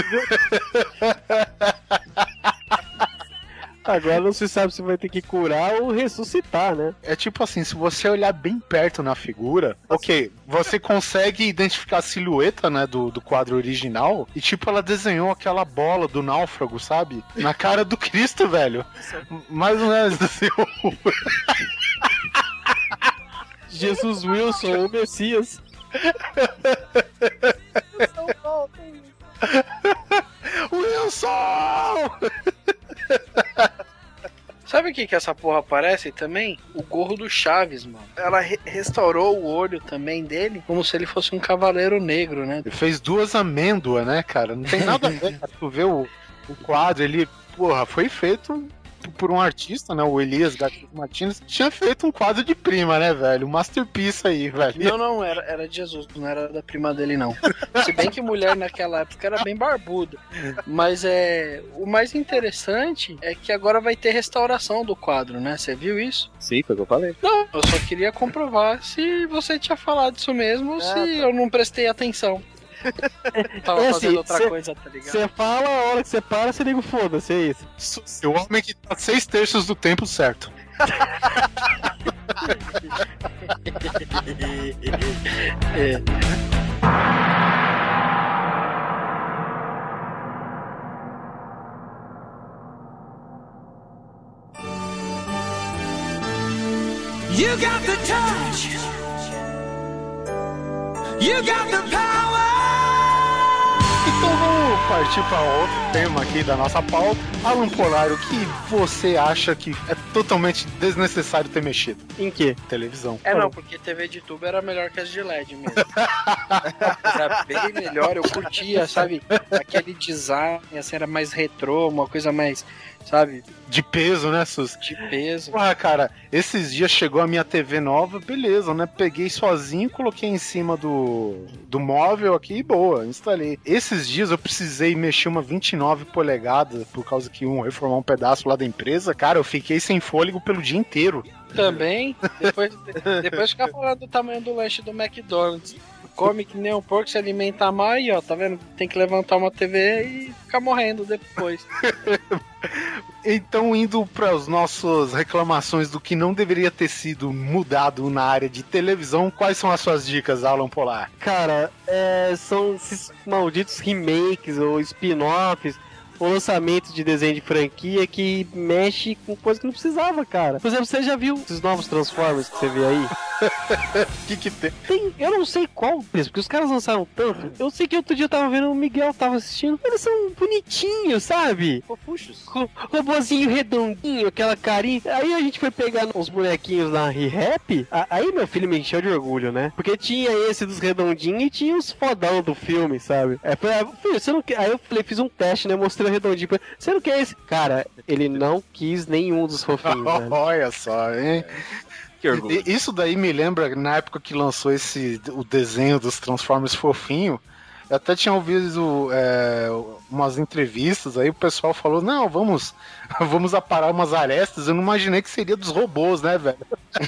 Agora não se sabe se vai ter que curar ou ressuscitar, né? É tipo assim, se você olhar bem perto na figura, ok, você consegue identificar a silhueta, né, do, do quadro original, e tipo, ela desenhou aquela bola do náufrago, sabe? Na cara do Cristo, velho. Mais ou menos assim. Jesus Wilson, o Messias. Wilson! Sabe o que que essa porra parece também? O gorro do Chaves, mano. Ela re restaurou o olho também dele, como se ele fosse um cavaleiro negro, né? Ele fez duas amêndoas, né, cara? Não tem nada a ver, cara. Tu vê o, o quadro, ele, porra, foi feito por um artista, né, o Elias Garcia Martins, tinha feito um quadro de prima, né, velho? Um masterpiece aí, velho. Não, não, era, era de Jesus, não era da prima dele, não. Se bem que mulher naquela época era bem barbuda. Mas é, o mais interessante é que agora vai ter restauração do quadro, né? Você viu isso? Sim, foi o que eu falei. Não, eu só queria comprovar se você tinha falado isso mesmo ou ah, se tá. eu não prestei atenção. Tava é fazendo assim, outra cê, coisa, tá ligado? Você fala, a hora que você para, você liga o foda-se, é isso. O homem que tá seis terços do tempo certo. é. You got the touch. You got the power. Então vamos partir para outro tema aqui da nossa pauta. Alan Polar, o que você acha que é totalmente desnecessário ter mexido? Em quê? Televisão. É não, porque T V de tubo era melhor que as de L E D mesmo. Era bem melhor, eu curtia, sabe? Aquele design, assim, era mais retrô, uma coisa mais, sabe? De peso, né, Sus? De peso. Ah, cara, esses dias chegou a minha T V nova, beleza, né? Peguei sozinho, coloquei em cima do, do móvel aqui e boa, instalei. Esses dias eu precisei mexer uma vinte e nove polegadas por causa que um reformar um pedaço lá da empresa. Cara, eu fiquei sem fôlego pelo dia inteiro. Também, depois, depois ficar falando do tamanho do lanche do McDonald's. Come que nem um porco, se alimenta mal e ó, tá vendo? Tem que levantar uma T V e ficar morrendo depois. Então, indo para as nossas reclamações do que não deveria ter sido mudado na área de televisão, quais são as suas dicas, Alan Polar? Cara, é, são esses malditos remakes ou spin-offs, o lançamento de desenho de franquia que mexe com coisa que não precisava, cara. Por exemplo, você já viu esses novos Transformers que você vê aí? O que que tem? Tem? Eu não sei qual deles, porque os caras lançaram tanto. Eu sei que outro dia eu tava vendo, o Miguel tava assistindo. Eles são bonitinhos, sabe? Fofuchos. Ro robozinho redondinho, aquela carinha. Aí a gente foi pegar uns bonequinhos na Re-Rap. Aí meu filho me encheu de orgulho, né? Porque tinha esse dos redondinhos e tinha os fodão do filme, sabe? Aí, filho, você não quer... Aí eu falei, fiz um teste, né? Mostrei o redondinho. Você não quer esse? Cara, ele não quis nenhum dos fofinhos. Olha só, hein? Que orgulho. Isso daí me lembra na época que lançou esse, o desenho dos Transformers fofinho. Eu até tinha ouvido é, umas entrevistas aí, o pessoal falou, não, vamos, vamos aparar umas arestas. Eu não imaginei que seria dos robôs, né, velho?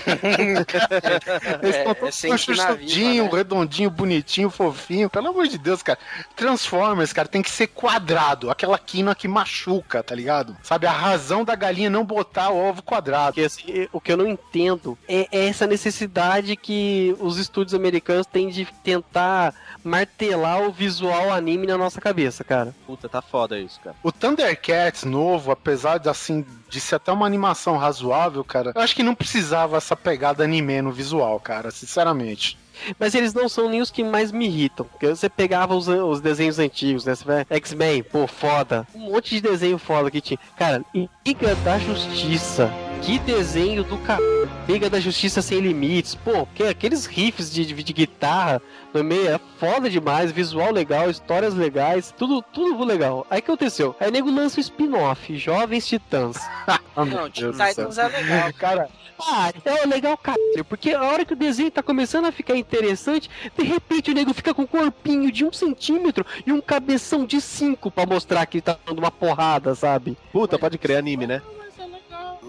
Eles estão todos é, chustudinho, né? Redondinho, bonitinho, fofinho. Pelo amor de Deus, cara. Transformers, cara, tem que ser quadrado. Aquela quina que machuca, tá ligado? Sabe, a razão da galinha não botar o ovo quadrado. Porque, assim, o que eu não entendo é essa necessidade que os estúdios americanos têm de tentar martelar o visual anime na nossa cabeça, cara. Puta, tá foda isso, cara. O Thundercats novo, apesar de, assim, de ser até uma animação razoável, cara, eu acho que não precisava essa pegada anime no visual, cara, sinceramente. Mas eles não são nem os que mais me irritam. Porque você pegava os, os desenhos antigos, né? Você vê X-Men, pô, foda. Um monte de desenho foda que tinha. Cara, Liga da Justiça. Que desenho do c... Liga da Justiça Sem Limites. Pô, que, aqueles riffs de, de, de guitarra no meio é foda demais. Visual legal, histórias legais. Tudo, tudo legal. Aí o que aconteceu? Aí o nego lança o spin-off, Jovens Titãs. Não, Titãs é legal. Cara... Ah, é legal, caralho, porque a hora que o desenho tá começando a ficar interessante, de repente o nego fica com um corpinho de um centímetro e um cabeção de cinco pra mostrar que ele tá dando uma porrada, sabe? Puta, pode crer, anime, né?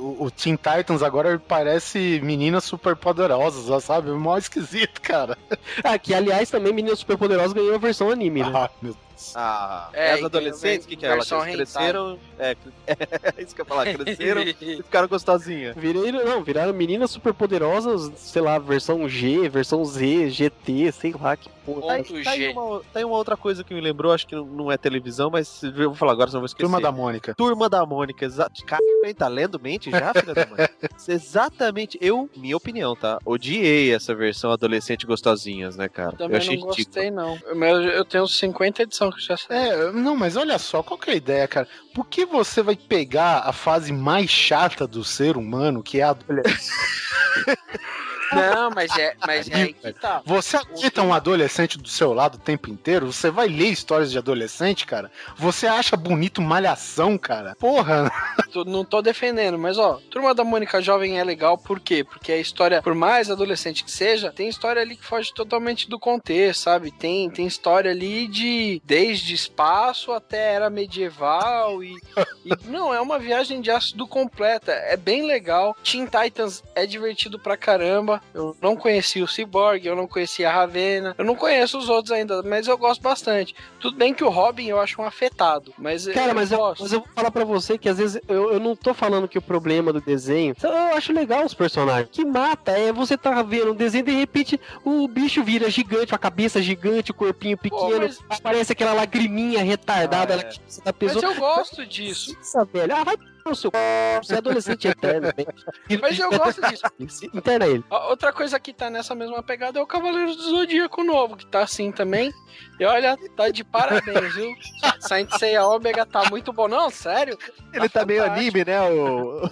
o, o Teen Titans agora parece meninas superpoderosas, já sabe? É mó esquisito, cara. Ah, que aliás também Meninas Superpoderosas ganhou a versão anime, né? Ah, meu Deus. Ah, É, as e adolescentes, o que, que é? Elas versão cresceram. É, é isso que eu ia falar, cresceram e ficaram gostosinhas. Virei, não, viraram Meninas Superpoderosas, sei lá, versão G, versão Z, G T, sei lá que porra. Tá, aí- Ponto tá aí G. uma, tá aí uma outra coisa que me lembrou, acho que não é televisão, mas eu vou falar agora, senão eu vou esquecer. Turma da Mônica. Turma da Mônica, exato. Cara, tá lendo mente já, filha da mãe? Exatamente. Eu, minha opinião, tá? Odiei essa versão adolescente gostosinhas, né, cara? Também eu achei não ridículo. gostei, não. Eu, eu tenho cinquenta edições que já sei. É, não, mas olha só, qual que é a ideia, cara? Por que você vai pegar a fase mais chata do ser humano, que é a adolescência? Não, mas é, mas é aí que tá. Você aguenta um adolescente do seu lado o tempo inteiro? Você vai ler histórias de adolescente, cara? Você acha bonito malhação, cara? Porra! Tô- não tô defendendo, mas ó, Turma da Mônica Jovem é legal, por quê? Porque a história, por mais adolescente que seja, tem história ali que foge totalmente do contexto, sabe? Tem, tem história ali de desde espaço até era medieval e, e não, é uma viagem de ácido completa, é bem legal. Teen Titans é divertido pra caramba. Eu não conheci o Cyborg, eu não conheci a Ravena, eu não conheço os outros ainda, mas eu gosto bastante. Tudo bem que o Robin eu acho um afetado, mas Cara, eu mas eu, gosto. mas eu vou falar pra você que às vezes eu, eu não tô falando que o problema do desenho. Eu acho legal os personagens. O que mata é você tá vendo um desenho e de repente o bicho vira gigante, a cabeça gigante, o corpinho pequeno, mas- aparece aquela lagriminha retardada Ah, na é. cabeça da Mas pessoa. eu gosto disso. Nossa, velho. Ah, vai no seu c... Você é adolescente eterno, velho. Mas eu gosto disso. Interna ele. Ó, outra coisa que tá nessa mesma pegada é o Cavaleiro do Zodíaco novo, que tá assim também. E olha, tá de parabéns, viu? Saint Seiya Omega tá muito bom. Não, sério? Ele tá meio fantástico. anime, né? O...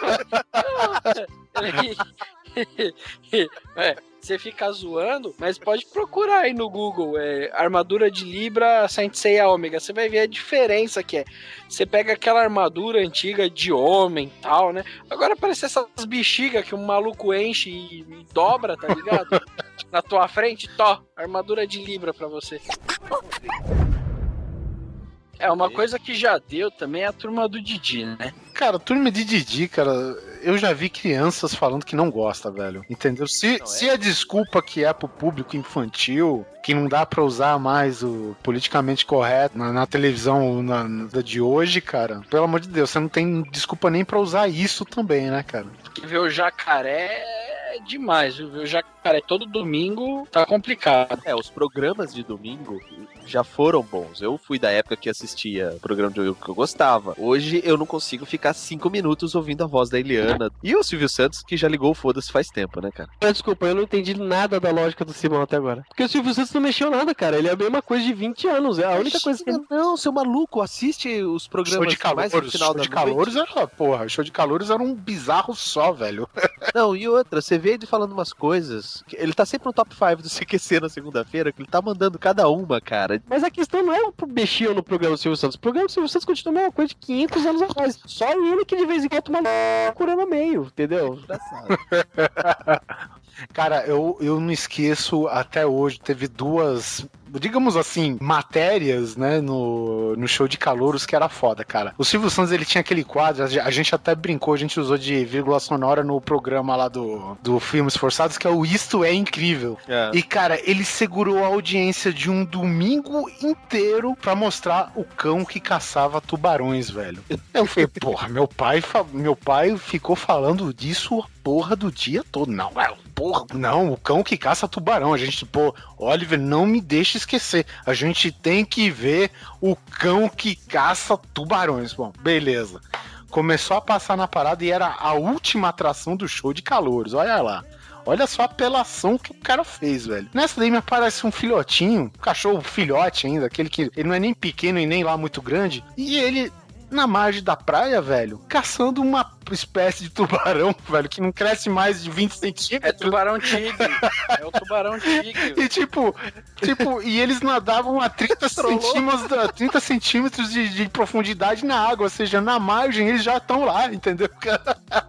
Ele- É, você fica zoando, mas pode procurar aí no Google, é, armadura de Libra Saint Seiya Omega, você vai ver a diferença que é. Você pega aquela armadura antiga de homem e tal, né? Agora parece essas bexigas que um maluco enche e, e dobra, tá ligado? Na tua frente, tó, armadura de Libra pra você. É, uma coisa que já deu também é a turma do Didi, né? Cara, turma de Didi, cara, eu já vi crianças falando que não gosta, velho. Entendeu? Se, Não, é. se a desculpa que é pro público infantil, que não dá pra usar mais o politicamente correto na, na televisão na, na de hoje, cara, pelo amor de Deus, você não tem desculpa nem pra usar isso também, né, cara? Porque ver o jacaré é demais, viu? Ver o jacaré todo domingo tá complicado. É, os programas de domingo já foram bons. Eu fui da época que assistia programa de domingo que eu gostava. Hoje eu não consigo ficar cinco minutos ouvindo a voz da Eliana. E o Silvio Santos, que já ligou o foda-se faz tempo, né, cara? Mas, desculpa, eu não entendi nada da lógica do Simão até agora. Porque o Silvio Santos não mexeu nada, cara. Ele é a mesma coisa de vinte anos. É a única coisa que ele... Não, seu maluco, assiste os programas Show de mais no calouros, final show da de noite. calouros era, porra, show de calouros era um bizarro só, velho. Não, e outra, você vê ele falando umas coisas. que Ele tá sempre no top cinco do C Q C na segunda-feira, que ele tá mandando cada uma, cara. Mas a questão não é o mexer no programa do Silvio Santos. O programa do Silvio Santos continua a mesma coisa de quinhentos anos atrás. Só ele que de vez em quando toma curando no meio, entendeu? Cara, eu, eu não esqueço até hoje, teve duas, digamos assim, matérias, né, no, no show de calouros que era foda, cara. O Silvio Santos, ele tinha aquele quadro, a gente até brincou, a gente usou de vírgula sonora no programa lá do, do Filmes Forçados, que é o Isto é Incrível. É. E, cara, ele segurou a audiência de um domingo inteiro pra mostrar o cão que caçava tubarões, velho. Eu falei, porra, meu pai, fa- meu pai ficou falando disso a porra do dia todo. Não, é, porra, não, o cão que caça tubarão. A gente, pô, Oliver, não me deixa esquecer. A gente tem que ver o cão que caça tubarões. Bom, beleza. Começou a passar na parada e era a última atração do show de calouros. Olha lá. Olha só a apelação que o cara fez, velho. Nessa daí me aparece um filhotinho, um cachorro filhote ainda, aquele que ele não é nem pequeno e nem lá muito grande. E ele, na margem da praia, velho, caçando uma espécie de tubarão, velho, que não cresce mais de vinte É centímetros. tubarão tigre. É o tubarão tigre. E tipo, tipo, e eles nadavam a trinta centímetros, da- trinta centímetros de, de profundidade na água, ou seja, na margem eles já estão lá, entendeu?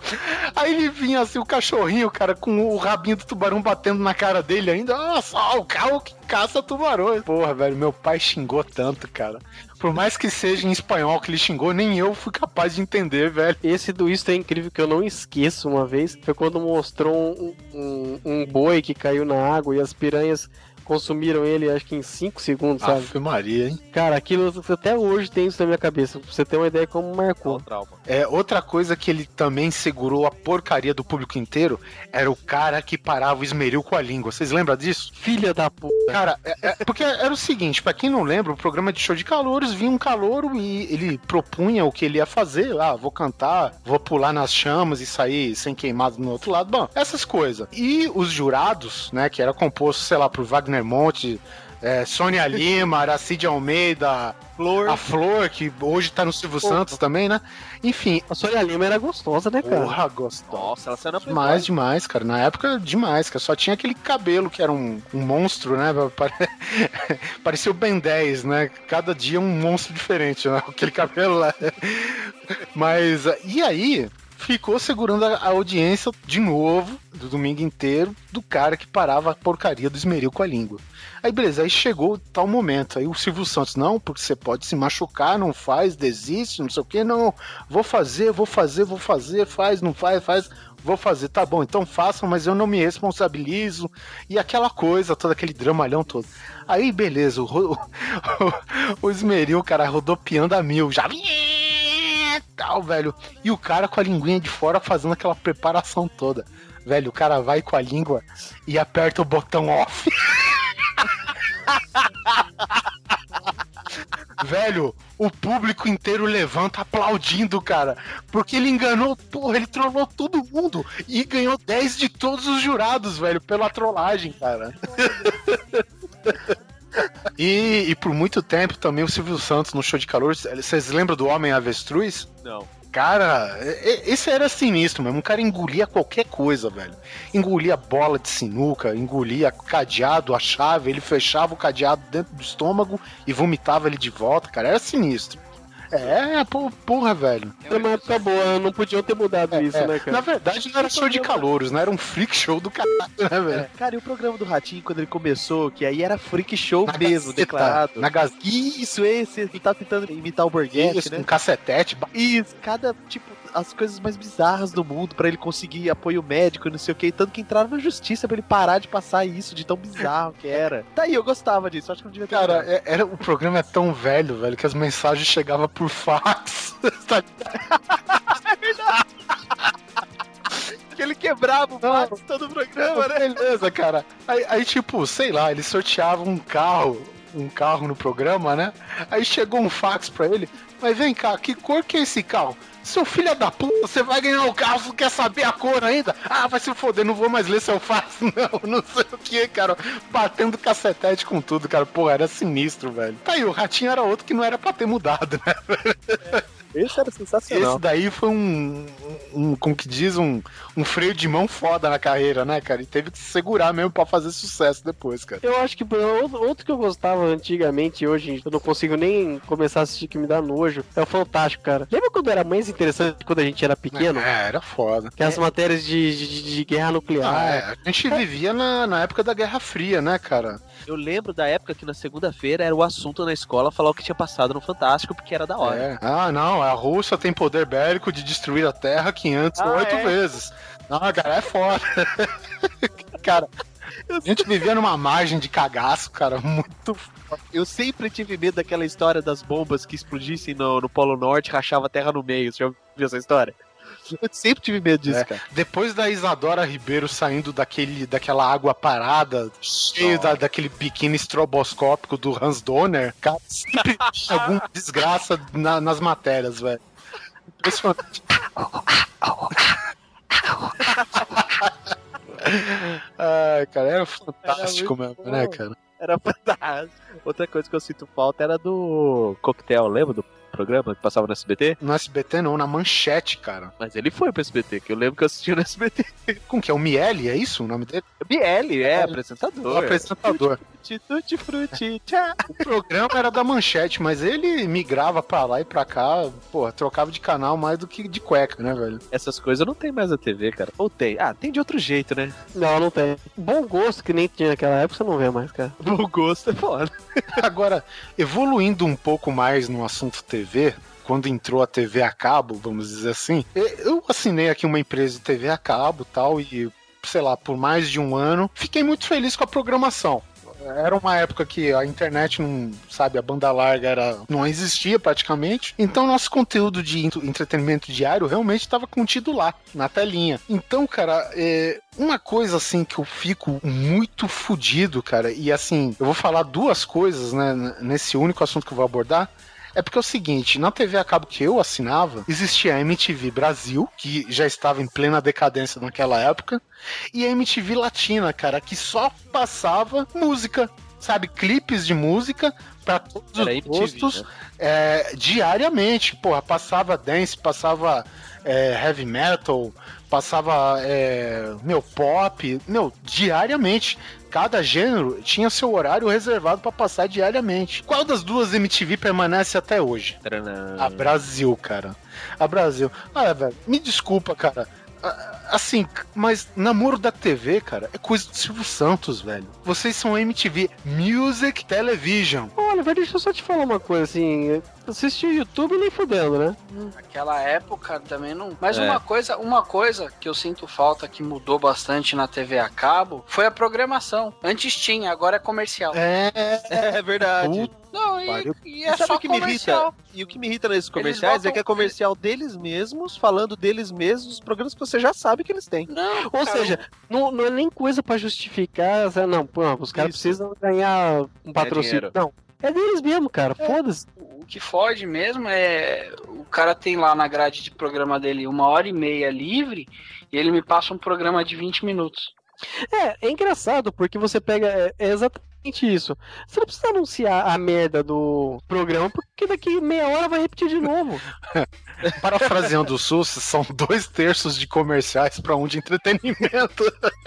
Aí ele vinha assim, o cachorrinho, cara, com o rabinho do tubarão batendo na cara dele ainda. Nossa, ó, o carro que caça tubarões. Porra, velho, meu pai xingou tanto, cara. Por mais que seja em espanhol que ele xingou, nem eu fui capaz de entender, velho. Esse do Isto é Incrível que eu não esqueço uma vez, foi quando mostrou um, um, um boi que caiu na água e as piranhas consumiram ele, acho que em cinco segundos, sabe? Ave Maria, hein? Cara, aquilo até hoje tem isso na minha cabeça, pra você ter uma ideia como marcou. É, outra coisa que ele também segurou a porcaria do público inteiro era o cara que parava o esmeril com a língua. Vocês lembram disso? Filha da puta. Cara, é, é, porque era o seguinte, pra quem não lembra, o programa de show de calouros, vinha um calouro e ele propunha o que ele ia fazer. Ah, vou cantar, vou pular nas chamas e sair sem queimado no outro lado. Bom, essas coisas. E os jurados, né, que era composto, sei lá, por Wagner Monte, é, Sônia Lima, Aracide Almeida, Flor. A Flor, que hoje tá no Silvio Porra. Santos também, né? Enfim. A Sônia Lima era gostosa, né, cara? Porra, gostosa. Nossa, ela saiu na Demais, demais, cara. Na época, demais, cara. Só tinha aquele cabelo que era um, um monstro, né? Parecia o Ben dez, né? Cada dia um monstro diferente, né? Aquele cabelo lá. Mas, e aí... ficou segurando a audiência de novo, do domingo inteiro, do cara que parava a porcaria do esmeril com a língua. Aí beleza, aí chegou tal momento, aí o Silvio Santos, não, porque você pode se machucar, não faz, desiste, não sei o que, não, vou fazer, vou fazer, vou fazer, faz, não faz, faz, vou fazer, tá bom, então façam, mas eu não me responsabilizo, e aquela coisa, todo aquele dramalhão todo. Aí beleza, o, o, o esmeril, cara, rodopiando a mil, já... tal, velho. E o cara com a linguinha de fora fazendo aquela preparação toda. Velho, o cara vai com a língua e aperta o botão off. Velho, o público inteiro levanta aplaudindo, cara. Porque ele enganou, porra, ele trollou todo mundo. E ganhou dez de todos os jurados, velho, pela trollagem, cara. E, e por muito tempo também o Silvio Santos no Show de Calor. Vocês lembram do Homem Avestruz? Não. Cara, esse era sinistro mesmo. Um cara engolia qualquer coisa, velho. Engolia bola de sinuca, engolia cadeado, a chave. Ele fechava o cadeado dentro do estômago e vomitava ele de volta, cara. Era sinistro. É, pô, porra, velho. Era uma época boa, não podiam ter mudado é, isso, é. né, cara? Na verdade, não era show de calouros, né? Era um freak show do caralho, né, velho? É, cara, e o programa do Ratinho, quando ele começou, que aí era freak show na mesmo, Gazeta, declarado. Na Gazeta. Isso, esse, ele tá tentando imitar o Borghetti, Isso, né? com cacetete. Isso, cada, tipo, as coisas mais bizarras do mundo pra ele conseguir apoio médico e não sei o que, tanto que entraram na justiça pra ele parar de passar isso, de tão bizarro que era. Tá aí, eu gostava disso, acho que não devia ter. Cara, é, era, o programa é tão velho, velho, que as mensagens chegavam por fax. É verdade. Que ele quebrava o fax todo o programa, né? Beleza, cara. Aí, aí, tipo, sei lá, ele sorteava um carro, um carro no programa, né? Aí chegou um fax pra ele. Mas vem cá, que cor que é esse carro? Seu filho da puta, você vai ganhar o carro, você quer saber a cor ainda? Ah, vai se foder, não vou mais ler seu fax, não, não sei o que, cara. Batendo cacetete com tudo, cara. Pô, era sinistro, velho. Tá aí, o Ratinho era outro que não era pra ter mudado, né? Esse era sensacional. Esse daí foi um, um, um como que diz, um, um freio de mão foda na carreira, né, cara? E teve que se segurar mesmo pra fazer sucesso depois, cara. Eu acho que outro que eu gostava antigamente e hoje eu não consigo nem começar a assistir que me dá nojo é o Fantástico, cara. Lembra quando era mais interessante quando a gente era pequeno? É, era foda. Que as matérias de, de, de guerra nuclear. Ah, é. A gente vivia na, na época da Guerra Fria, né, cara? Eu lembro da época que na segunda-feira era o assunto na escola falar o que tinha passado no Fantástico, porque era da hora. É. Ah, não, a Rússia tem poder bélico de destruir a Terra quinhentas e oito ah, é? vezes. Não, cara, é foda. Cara, a gente vivia numa margem de cagaço, cara, muito foda. Eu sempre tive medo daquela história das bombas que explodissem no, no Polo Norte e rachava a Terra no meio. Você já viu essa história? Eu sempre tive medo disso, é. cara. Depois da Isadora Ribeiro saindo daquele, daquela água parada, cheio da, daquele biquíni estroboscópico do Hans Donner, cara, sempre tinha alguma desgraça na, nas matérias, velho. Impressionante. Ai, cara, era fantástico era mesmo, bom. Né, cara? Era fantástico. Outra coisa que eu sinto falta era do coquetel, lembra do programa que passava no S B T? No S B T não, na Manchete, cara. Mas ele foi pro S B T, que eu lembro que eu assistia no S B T. Com que é o Miele, é isso o nome dele? Miele, é, apresentador. O apresentador. Tutti, tutti, frutti, tchá. O programa era da Manchete, mas ele migrava pra lá e pra cá, porra, trocava de canal mais do que de cueca, né, velho? Essas coisas não tem mais na T V, cara. Ou tem? Ah, tem de outro jeito, né? Não, não tem. Bom gosto que nem tinha naquela época, você não vê mais, cara. Bom gosto é foda. Agora, evoluindo um pouco mais no assunto T V, quando entrou a T V a cabo, vamos dizer assim, eu assinei aqui uma empresa de T V a cabo e tal, e, sei lá, por mais de um ano, fiquei muito feliz com a programação. Era uma época que a internet não, sabe, a banda larga era, não existia praticamente. Então nosso conteúdo de entretenimento diário realmente estava contido lá, na telinha. Então, cara, é, uma coisa assim que eu fico muito fudido, cara, e assim, eu vou falar duas coisas, né, nesse único assunto que eu vou abordar. É porque é o seguinte, na T V a cabo que eu assinava, existia a M T V Brasil, que já estava em plena decadência naquela época, e a M T V Latina, cara, que só passava música, sabe, clipes de música para todos Era os M T V, gostos, né? é, diariamente. Porra, passava dance, passava é, heavy metal, passava, é, meu, pop, meu, diariamente. Cada gênero tinha seu horário reservado pra passar diariamente. Qual das duas M T V permanece até hoje? Taranã. A Brasil, cara. A Brasil. Ah, velho, me desculpa, cara. Assim, mas namoro da T V, cara, é coisa do Silvio Santos, velho. Vocês são M T V Music Television. Olha, velho, deixa eu só te falar uma coisa, assim, assistir o YouTube nem fudendo, né? Naquela época também não. Mas É. uma coisa, uma coisa que eu sinto falta que mudou bastante na T V a cabo foi a programação. Antes tinha, agora é comercial. É, É verdade. Puta. Não, Pariu. e, e é E sabe só o que me comercial. irrita? E o que me irrita nesses comerciais botam- é que é comercial deles mesmos, falando deles mesmos, os programas que você já sabe que eles têm. Não, Ou cara, seja, não, não é nem coisa pra justificar, sabe? Não, pô, os caras Isso. precisam ganhar um patrocínio. dinheiro. Não, é deles mesmo, cara, foda-se. o que fode mesmo é o cara tem lá na grade de programa dele uma hora e meia livre e ele me passa um programa de vinte minutos. É, é engraçado, porque você pega, é, é exatamente isso. Você não precisa anunciar a merda do programa, porque daqui meia hora vai repetir de novo. Parafraseando o SUS, são dois terços de comerciais pra um de entretenimento.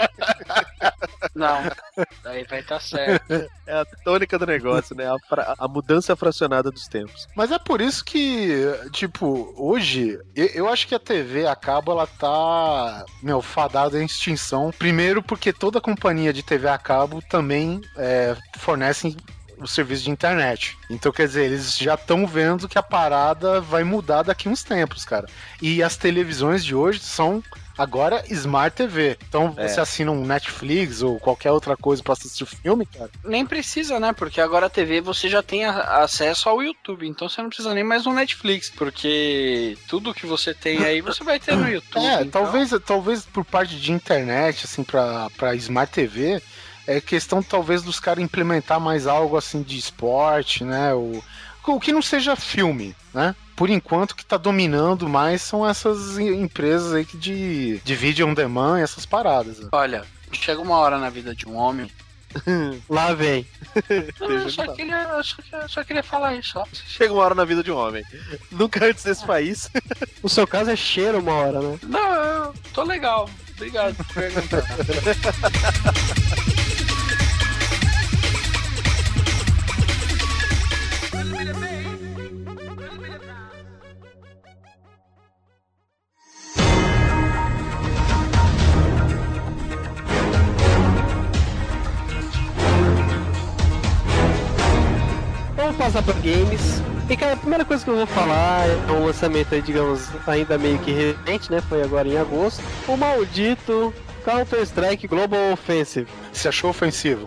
Não, daí vai estar certo. É a tônica do negócio, né? A, fra- a mudança fracionada dos tempos. Mas é por isso que, tipo, hoje, eu, eu acho que a T V a cabo, ela tá, meu, fadada em extinção. Primeiro porque toda companhia de T V a cabo também é, fornece o serviço de internet. Então, quer dizer, eles já estão vendo que a parada vai mudar daqui uns tempos, cara. E as televisões de hoje são agora Smart T V. Então, É. você assina um Netflix ou qualquer outra coisa pra assistir filme, cara. Nem precisa, né? Porque agora a T V você já tem a- acesso ao YouTube, então você não precisa nem mais no Netflix, porque tudo que você tem aí você vai ter no YouTube. É, então- talvez, talvez por parte de internet, assim, pra, pra Smart T V, é questão talvez dos caras implementar mais algo assim de esporte, né? O, o que não seja filme, né? Por enquanto, o que tá dominando mais são essas em- empresas aí que de, de vídeo on demand e essas paradas. Né? Olha, chega uma hora na vida de um homem. Lá vem. Não, eu só queria, eu só, queria- eu só queria falar isso, ó. Chega uma hora na vida de um homem. Nunca antes desse país. O seu caso é cheiro uma hora, né? Não, eu tô legal. Obrigado por perguntar. Vamos passar para games. E cara, a primeira coisa que eu vou falar é um lançamento aí, digamos, ainda meio que recente, né? Foi agora em agosto. O maldito Counter-Strike Global Offensive. Você achou ofensivo?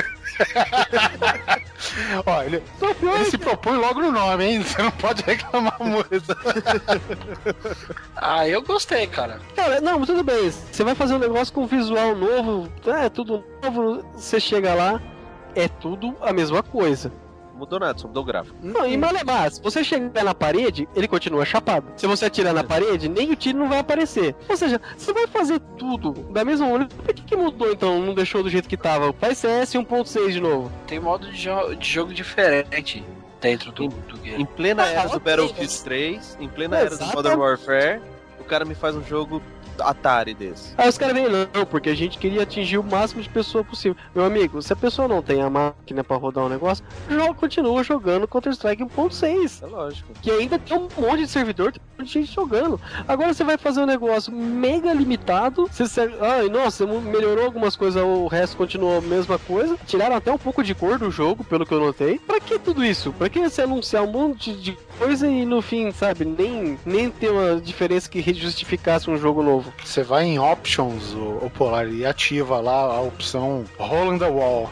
Ó, ele, ele se propõe logo no nome, hein? Você não pode reclamar muito. Ah, eu gostei, cara. Cara, não, tudo bem. Você vai fazer um negócio com visual novo, é tudo novo. Você chega lá, é tudo a mesma coisa. Mudou nada, só mudou o gráfico. Não, e malemar, se você chegar na parede, ele continua chapado. Se você atirar na parede, nem o tiro não vai aparecer. Ou seja, você vai fazer tudo da mesma maneira. Por que, que mudou então? Não deixou do jeito que tava? Faz C S um ponto seis de novo. Tem modo de, jo- de jogo diferente. dentro do, do game. Em plena era do ok, Battlefield três, em plena era do Modern Warfare, o cara me faz um jogo Atari desse. Aí os caras vêm, não, porque a gente queria atingir o máximo de pessoa possível. Meu amigo, se a pessoa não tem a máquina pra rodar um negócio, joga, continua jogando Counter-Strike um ponto seis. É lógico. Que ainda tem um monte de servidor, tem um monte de gente jogando. Agora você vai fazer um negócio mega limitado, você serve... Ai, nossa, melhorou algumas coisas, o resto continuou a mesma coisa. Tiraram até um pouco de cor do jogo, pelo que eu notei. Pra que tudo isso? Pra que você anunciar um monte de coisa e no fim, sabe, nem, nem ter uma diferença que justificasse um jogo novo? Você vai em Options, o, o Polar, e ativa lá a opção Hole in the Wall.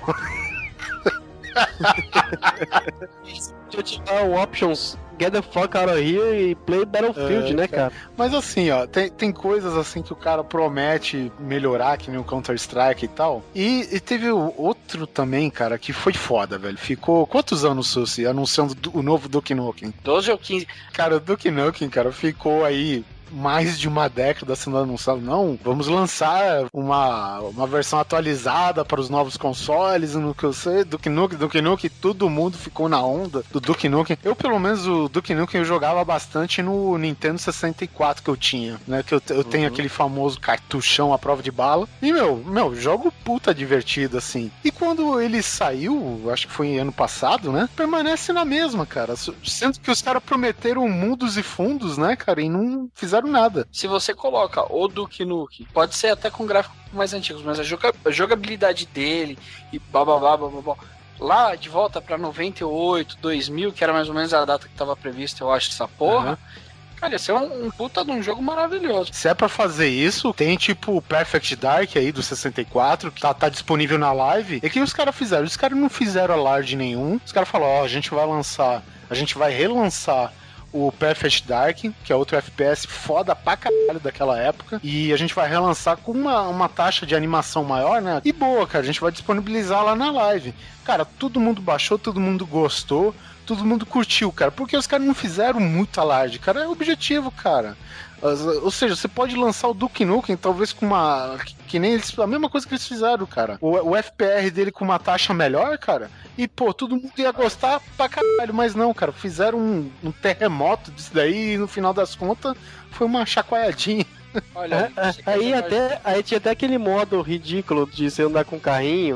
Deixa eu tirar o Options Get the fuck out of here e play Battlefield, é, né, cara? Mas assim, ó, tem, tem coisas assim que o cara promete melhorar, que nem o Counter-Strike e tal. E, e teve outro também, cara, que foi foda, velho. Ficou quantos anos, Susi, anunciando o novo Duke Nukem? doze ou quinze. Cara, o Duke Nukem, cara, ficou aí mais de uma década sendo anunciado. Não, vamos lançar uma, uma versão atualizada para os novos consoles, no que eu sei, Duke Nukem, Duke Nukem, todo mundo ficou na onda do Duke Nukem. Eu, pelo menos, o Duke Nukem eu jogava bastante no Nintendo sessenta e quatro que eu tinha, né, que eu, eu tenho uhum. aquele famoso cartuchão à prova de bala. E, meu, meu, jogo puta divertido, assim. E quando ele saiu, acho que foi ano passado, né, permanece na mesma, cara. Sendo que os caras prometeram mundos e fundos, né, cara, e não fizeram nada. Se você coloca o Duke Nukem, pode ser até com gráficos mais antigos, mas a, joga- a jogabilidade dele e bababá, bababá, lá de volta pra noventa e oito, dois mil, que era mais ou menos a data que tava prevista, eu acho, essa porra, uhum. Cara, ia ser um, um puta de um jogo maravilhoso. Se é pra fazer isso, tem tipo o Perfect Dark aí do sessenta e quatro, que tá, tá disponível na live. E o que os caras fizeram? Os caras não fizeram alarde nenhum. Os caras falaram, ó, oh, a gente vai lançar, a gente vai relançar o Perfect Dark, que é outro F P S foda pra caralho daquela época, e a gente vai relançar com uma, uma taxa de animação maior, né? E boa, cara, a gente vai disponibilizar lá na live. Cara, todo mundo baixou, todo mundo gostou, todo mundo curtiu, cara, porque os caras não fizeram muito alarde, cara, é o objetivo, cara. Ou seja, você pode lançar o Duke Nukem talvez com uma... que nem eles... a mesma coisa que eles fizeram, cara. O, o F P R dele com uma taxa melhor, cara, e pô, todo mundo ia gostar pra caralho, mas não, cara, fizeram um, um terremoto disso daí e no final das contas foi uma chacoalhadinha. Olha, é, aí até aí tinha até aquele modo ridículo de você andar com carrinho.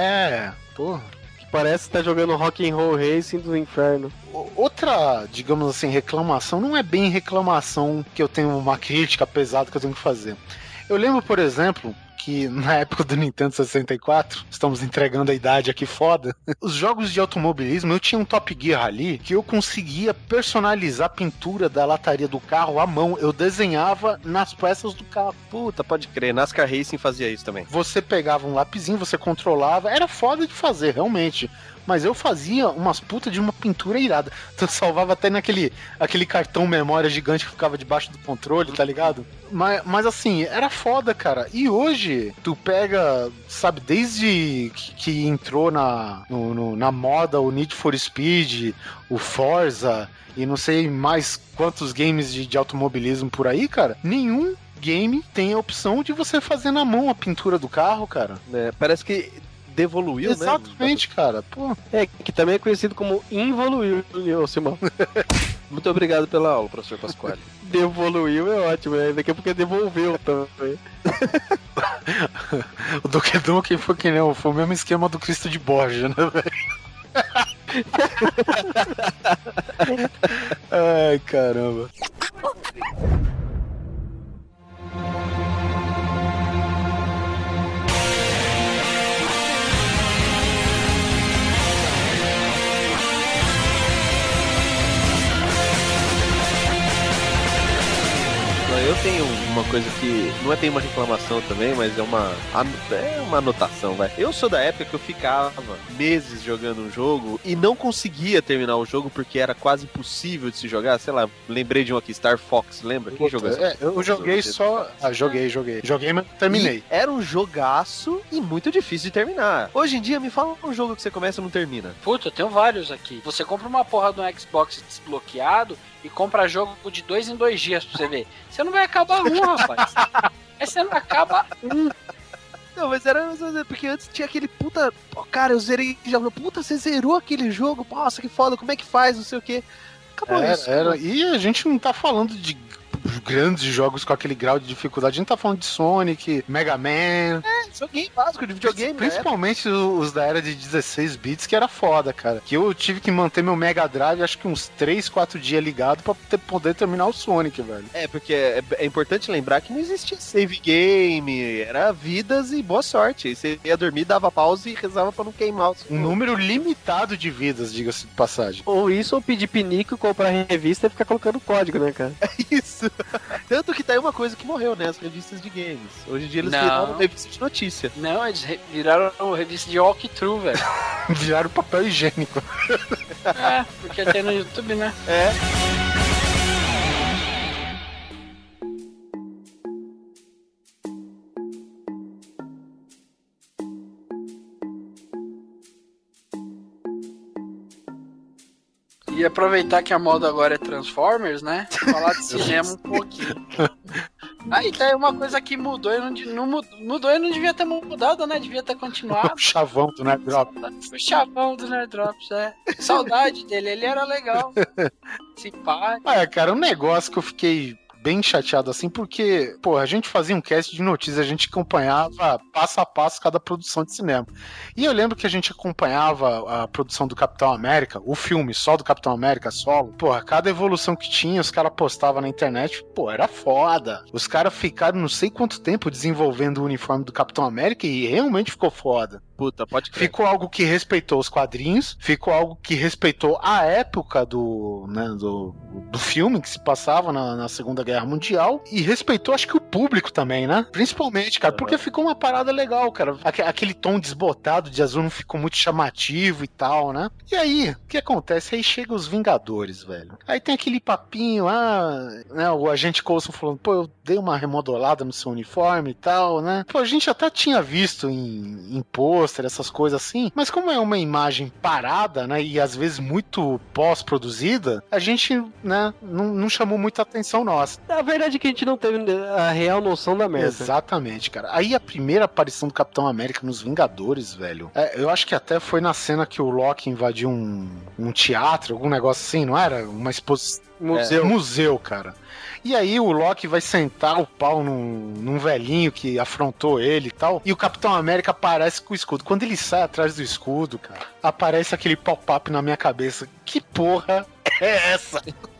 É, porra. Parece que tá jogando Rock'n'Roll Racing do inferno. Outra, digamos assim, reclamação, não é bem reclamação que eu tenho uma crítica pesada que eu tenho que fazer. Eu lembro, por exemplo, que na época do Nintendo sessenta e quatro, estamos entregando a idade aqui foda, os jogos de automobilismo, eu tinha um Top Gear ali que eu conseguia personalizar a pintura da lataria do carro à mão, eu desenhava nas peças do carro. Puta, pode crer, NASCAR Racing fazia isso também. Você pegava um lapisinho, você controlava, era foda de fazer, realmente. Mas eu fazia umas putas de uma pintura irada. Tu salvava até naquele aquele cartão memória gigante que ficava debaixo do controle, tá ligado? Mas, mas assim, era foda, cara. E hoje, tu pega, sabe, desde que, que entrou na, no, no, na moda o Need for Speed, o Forza, e não sei mais quantos games de, de automobilismo por aí, cara, nenhum game tem a opção de você fazer na mão a pintura do carro, cara. É, parece que devoluiu, exatamente, né? Cara. Pô. É, que também é conhecido como involuiu, Simão. Muito obrigado pela aula, professor Pasquale. Devoluiu é ótimo, né? Daqui a pouco devolveu também. O Duke Nukem foi que nem, foi o mesmo esquema do Cristo de Borja, né, velho? Ai, caramba. Eu tenho uma coisa que não é bem uma reclamação também, mas é uma, é uma anotação, vai. Eu sou da época que eu ficava meses jogando um jogo e não conseguia terminar o jogo porque era quase impossível de se jogar. Sei lá, lembrei de um aqui, Star Fox, lembra? Quem jogou é, eu joguei só... Ah, joguei, joguei. Joguei, mas terminei. E era um jogaço e muito difícil de terminar. Hoje em dia, me fala um jogo que você começa e não termina. Puta, eu tenho vários aqui. Você compra uma porra de um Xbox desbloqueado e compra jogo de dois em dois dias pra você ver. Você não vai acabar um, rapaz. Aí você não acaba um. Não, mas era porque antes tinha aquele puta. Pô, cara, eu zerei já. Puta, você zerou aquele jogo? Nossa, que foda, como é que faz? Não sei o quê. Acabou era, isso. Era. E a gente não tá falando de grandes jogos com aquele grau de dificuldade. A gente tá falando de Sonic, Mega Man. É, joguinho básico de videogame. Principalmente os da era de dezesseis bits, que era foda, cara. Que eu tive que manter meu Mega Drive, acho que uns três, quatro dias ligado pra ter, poder terminar o Sonic, velho. É, porque é, é importante lembrar que não existia save game, era vidas e boa sorte. Aí você ia dormir, dava pausa e rezava pra não queimar o Um número limitado de vidas, diga-se de passagem. Ou isso, ou pedir pinico, comprar revista e ficar colocando código, né, cara? É isso. Tanto que tá aí uma coisa que morreu, né? As revistas de games. Hoje em dia eles Não. viraram revista de notícia. Não, eles re- viraram uma revista de walkthrough, velho. Viraram papel higiênico. É, porque tem no YouTube, né? É. E aproveitar que a moda agora é Transformers, né? Falar de cinema um pouquinho. Aí tá aí uma coisa que mudou e não, de- não mudou, mudou e não devia ter mudado, né? Devia ter continuado. O chavão do Nerd Drop. O chavão do Nerd Drops, é. Saudade dele, ele era legal. Simpático. Ah, cara, um negócio que eu fiquei bem chateado assim, porque, pô, a gente fazia um cast de notícias, a gente acompanhava passo a passo cada produção de cinema. E eu lembro que a gente acompanhava a produção do Capitão América, o filme só do Capitão América, solo. Pô, cada evolução que tinha, os caras postavam na internet, pô, era foda. Os caras ficaram não sei quanto tempo desenvolvendo o uniforme do Capitão América e realmente ficou foda. Puta, pode crer. Ficou algo que respeitou os quadrinhos, ficou algo que respeitou a época do, né, do, do filme que se passava na, na Segunda Guerra Mundial e respeitou, acho que o público também, né? Principalmente, cara, porque ficou uma parada legal, cara. Aque- Aquele tom desbotado de azul não ficou muito chamativo e tal, né? E aí, o que acontece? Aí chega os Vingadores, velho. Aí tem aquele papinho, ah, né, o agente Coulson falando, pô, eu dei uma remodelada no seu uniforme e tal, né? Pô, a gente até tinha visto em, em pôster, essas coisas assim, mas como é uma imagem parada, né, e às vezes muito pós-produzida, a gente, né, não, não chamou muita atenção nossa. A verdade é que a gente não teve a real noção da merda. Exatamente, cara. Aí a primeira aparição do Capitão América nos Vingadores, velho, é, eu acho que até foi na cena que o Loki invadiu um, um teatro, algum negócio assim, não era? Uma exposição. Museu. É, museu, cara. E aí o Loki vai sentar o pau num, num velhinho que afrontou ele e tal. E o Capitão América aparece com o escudo. Quando ele sai atrás do escudo, cara, aparece aquele pop-up na minha cabeça. Que porra é essa?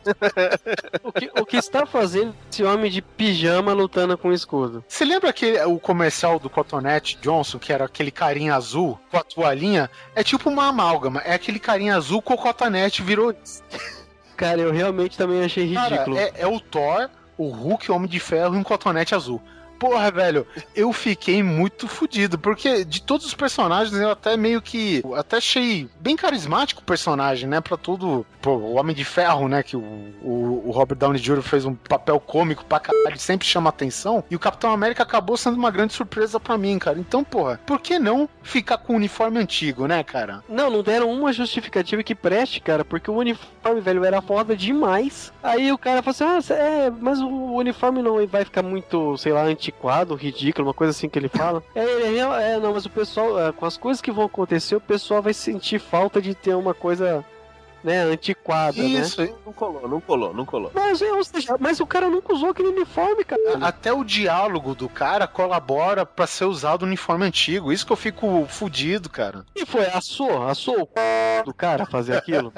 O que, o que está fazendo esse homem de pijama lutando com o escudo? Você lembra aquele, o comercial do Cotonete Johnson, que era aquele carinha azul com a toalhinha? É tipo uma amálgama. É aquele carinha azul com o cotonete virou... Cara, eu realmente também achei ridículo. Cara, é, é o Thor, o Hulk, o Homem de Ferro e um cotonete azul. Porra, velho, eu fiquei muito fodido, porque de todos os personagens eu até meio que, até achei bem carismático o personagem, né, pra tudo, pô, o Homem de Ferro, né, que o, o, o Robert Downey Júnior fez um papel cômico pra caralho, sempre chama atenção, e o Capitão América acabou sendo uma grande surpresa pra mim, cara. Então, porra, por que não ficar com o uniforme antigo, né, cara? Não, não deram uma justificativa que preste, cara, porque o uniforme, velho, era foda demais. Aí o cara falou assim, ah, é, mas o uniforme não vai ficar muito, sei lá, antiquado, ridículo, uma coisa assim que ele fala. É, ele é, é, não, mas o pessoal, é, com as coisas que vão acontecer, o pessoal vai sentir falta de ter uma coisa, né, antiquada, Isso, né? Não colou, não colou, não colou. Mas, é, ou seja, mas o cara nunca usou aquele uniforme, cara. Até o diálogo do cara colabora pra ser usado o uniforme antigo. Isso que eu fico fudido, cara. E foi, assou, assou o c... do cara fazer aquilo?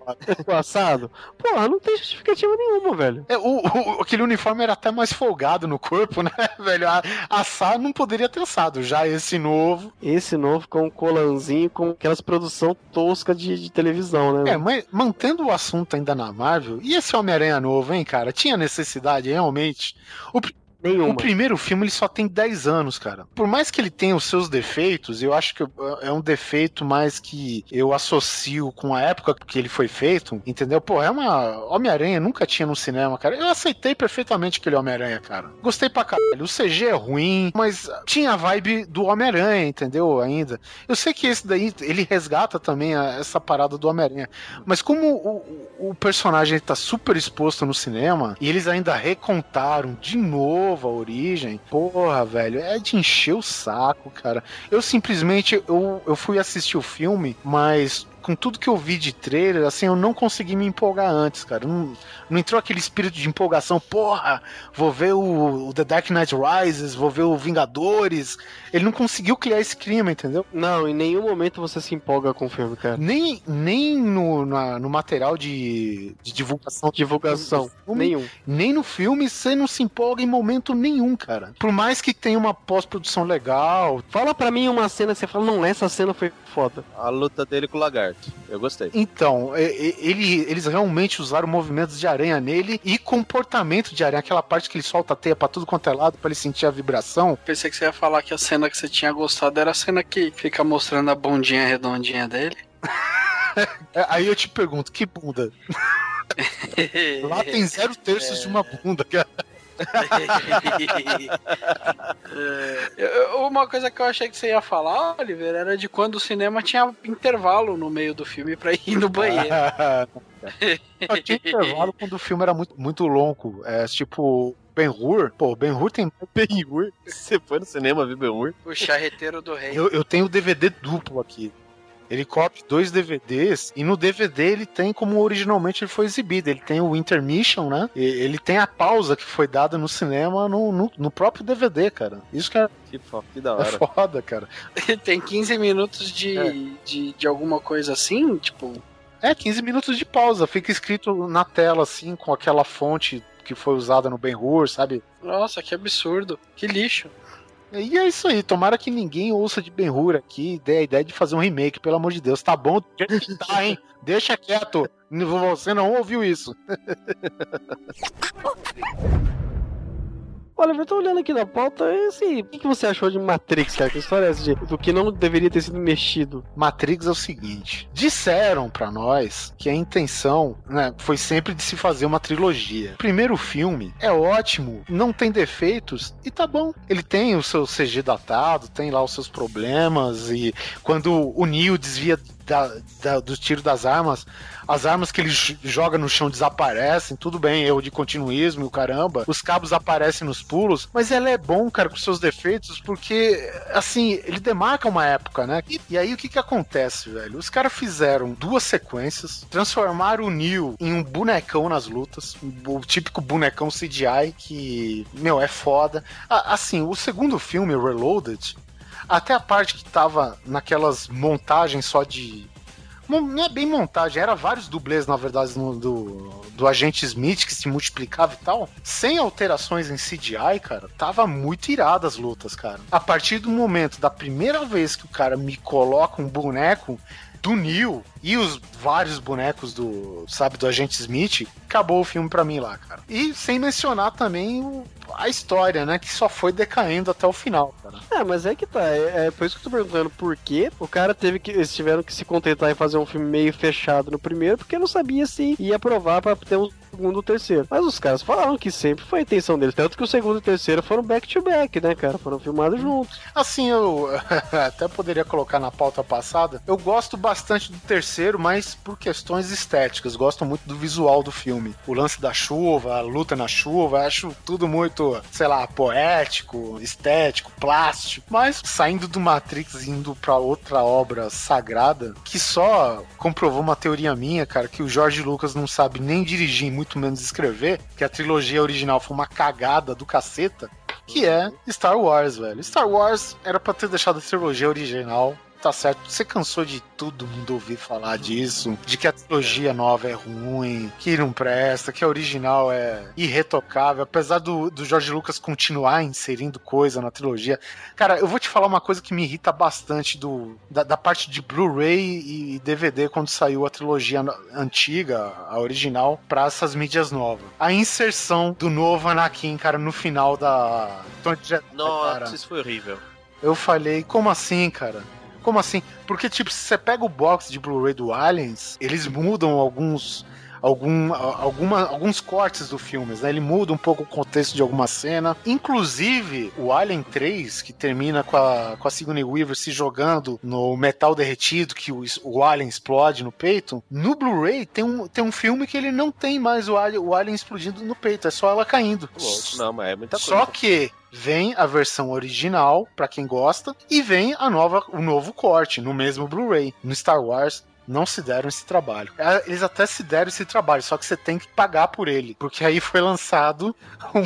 O assado? Porra, não tem justificativa nenhuma, velho. É, o, o- aquele uniforme era até mais folgado no corpo, né, velho? A, assar não poderia ter assado. Já esse novo. Esse novo com um colanzinho, com aquelas produção tosca de, de televisão, né? É, mas mantendo o assunto ainda na Marvel, e esse Homem-Aranha novo, hein, cara? Tinha necessidade, realmente. O, pr- Nenhuma. o primeiro filme, ele só tem dez anos, cara. Por mais que ele tenha os seus defeitos, eu acho que é um defeito mais que eu associo com a época que ele foi feito, entendeu? Pô, é uma... Homem-Aranha nunca tinha no cinema, cara. Eu aceitei perfeitamente aquele Homem-Aranha, cara. Gostei pra caralho. O C G é ruim, mas tinha a vibe do Homem-Aranha, entendeu? Ainda. Eu sei que esse daí, ele resgata também a- essa parada do Homem-Aranha. Mas como o, o- o personagem tá super exposto no cinema, e eles ainda recontaram de novo novo, a origem. Porra, velho, é de encher o saco, cara. Eu simplesmente, eu, eu fui assistir o filme, mas com tudo que eu vi de trailer, assim, eu não consegui me empolgar antes, cara. Não, não entrou aquele espírito de empolgação, porra, vou ver o, o The Dark Knight Rises, vou ver o Vingadores. Ele não conseguiu criar esse clima, entendeu? Não, em nenhum momento você se empolga com o filme, cara. Nem, nem no, na, no material de, de divulgação. Divulgação, filme, nenhum. Nem no filme você não se empolga em momento nenhum, cara. Por mais que tenha uma pós-produção legal. Fala pra mim uma cena que você fala, não, essa cena foi foda. A luta dele com o lagarto. Eu gostei. Então, ele, eles realmente usaram movimentos de aranha nele e comportamento de aranha. Aquela parte que ele solta a teia pra tudo quanto é lado pra ele sentir a vibração. Pensei que você ia falar que a cena que você tinha gostado era a cena que fica mostrando a bundinha redondinha dele. Aí eu te pergunto, que bunda? Lá tem zero terços é... de uma bunda, cara. é, uma coisa que eu achei que você ia falar, Oliver, era de quando o cinema tinha intervalo no meio do filme pra ir no banheiro. Eu tinha intervalo quando o filme era muito, muito longo. É tipo Ben-Hur. Pô, Ben-Hur tem Ben-Hur? Você foi no cinema ver Ben-Hur? O Charreteiro do Rei. Eu, eu tenho o D V D duplo aqui. Ele cobre dois D V Ds e no D V D ele tem como originalmente ele foi exibido. Ele tem o intermission, né? E ele tem a pausa que foi dada no cinema no, no, no próprio D V D, cara. Isso que é, que, foda, que da hora. É foda, cara. Tem quinze minutos de, é. de, de alguma coisa assim, tipo... É, quinze minutos de pausa. Fica escrito na tela, assim, com aquela fonte que foi usada no Ben-Hur, sabe? Nossa, que absurdo. Que lixo. E é isso aí, tomara que ninguém ouça de Ben-Hur aqui e dê a ideia de fazer um remake, pelo amor de Deus. Tá bom? Tá, hein? Deixa quieto. Você não ouviu isso. Olha, eu tô olhando aqui na pauta, assim, o que, que você achou de Matrix, cara? Que história é essa de, do que não deveria ter sido mexido? Matrix é o seguinte, disseram pra nós que a intenção, né, foi sempre de se fazer uma trilogia. O primeiro filme é ótimo, não tem defeitos e tá bom. Ele tem o seu C G datado, tem lá os seus problemas e quando o Neo desvia Da, da, do tiro das armas, as armas que ele joga no chão desaparecem, tudo bem, erro de continuismo e o caramba, os cabos aparecem nos pulos, mas ela é bom, cara, com seus defeitos, porque, assim, ele demarca uma época, né? E, e aí o que que acontece, velho? Os caras fizeram duas sequências, transformaram o Neo em um bonecão nas lutas, o típico bonecão C G I que, meu, é foda. Ah, assim, o segundo filme, Reloaded, até a parte que tava naquelas montagens só de... Não é bem montagem, era vários dublês, na verdade, no, do, do agente Smith que se multiplicava e tal. Sem alterações em C G I, cara, tava muito irada as lutas, cara. A partir do momento da primeira vez que o cara me coloca um boneco do Neo e os vários bonecos do, sabe, do agente Smith, acabou o filme pra mim lá, cara. E sem mencionar também o, a história, né, que só foi decaindo até o final, cara. É, mas é que tá, é, é por isso que eu tô perguntando por quê o cara teve que, eles tiveram que se contentar em fazer um filme meio fechado no primeiro, porque não sabia se ia aprovar pra ter um segundo ou terceiro. Mas os caras falaram que sempre foi a intenção deles, tanto que o segundo e o terceiro foram back to back, né, cara, foram filmados juntos. Assim, eu até poderia colocar na pauta passada, eu gosto bastante do terceiro, mas por questões estéticas, gosto muito do visual do filme. O lance da chuva, a luta na chuva, acho tudo muito, sei lá, poético, estético, plástico, mas saindo do Matrix e indo pra outra obra sagrada, que só comprovou uma teoria minha, cara, que o George Lucas não sabe nem dirigir, muito menos escrever, que a trilogia original foi uma cagada do caceta, que é Star Wars, velho. Star Wars era pra ter deixado a trilogia original, tá certo, você cansou de todo mundo ouvir falar disso, de que a trilogia nova é ruim, que não presta, que a original é irretocável, apesar do, do George Lucas continuar inserindo coisa na trilogia. Cara, eu vou te falar uma coisa que me irrita bastante do, da, da parte de Blu-ray e D V D quando saiu a trilogia antiga, a original, pra essas mídias novas. A inserção do novo Anakin, cara, no final da... Nossa, cara, isso foi horrível. Eu falei, como assim, cara? Como assim? Porque, tipo, se você pega o box de Blu-ray do Aliens, eles mudam alguns, algum, alguma, alguns cortes do filme, né? Ele muda um pouco o contexto de alguma cena. Inclusive, o Alien três, que termina com a, com a Sigourney Weaver se jogando no metal derretido, que o, o Alien explode no peito, no Blu-ray tem um, tem um filme que ele não tem mais o Alien, o Alien explodindo no peito, é só ela caindo. Louco, não, mas é muita coisa. Só que vem a versão original, pra quem gosta, e vem a nova, o novo corte, no mesmo Blu-ray. No Star Wars, não se deram esse trabalho. Eles até se deram esse trabalho, só que você tem que pagar por ele. Porque aí foi lançado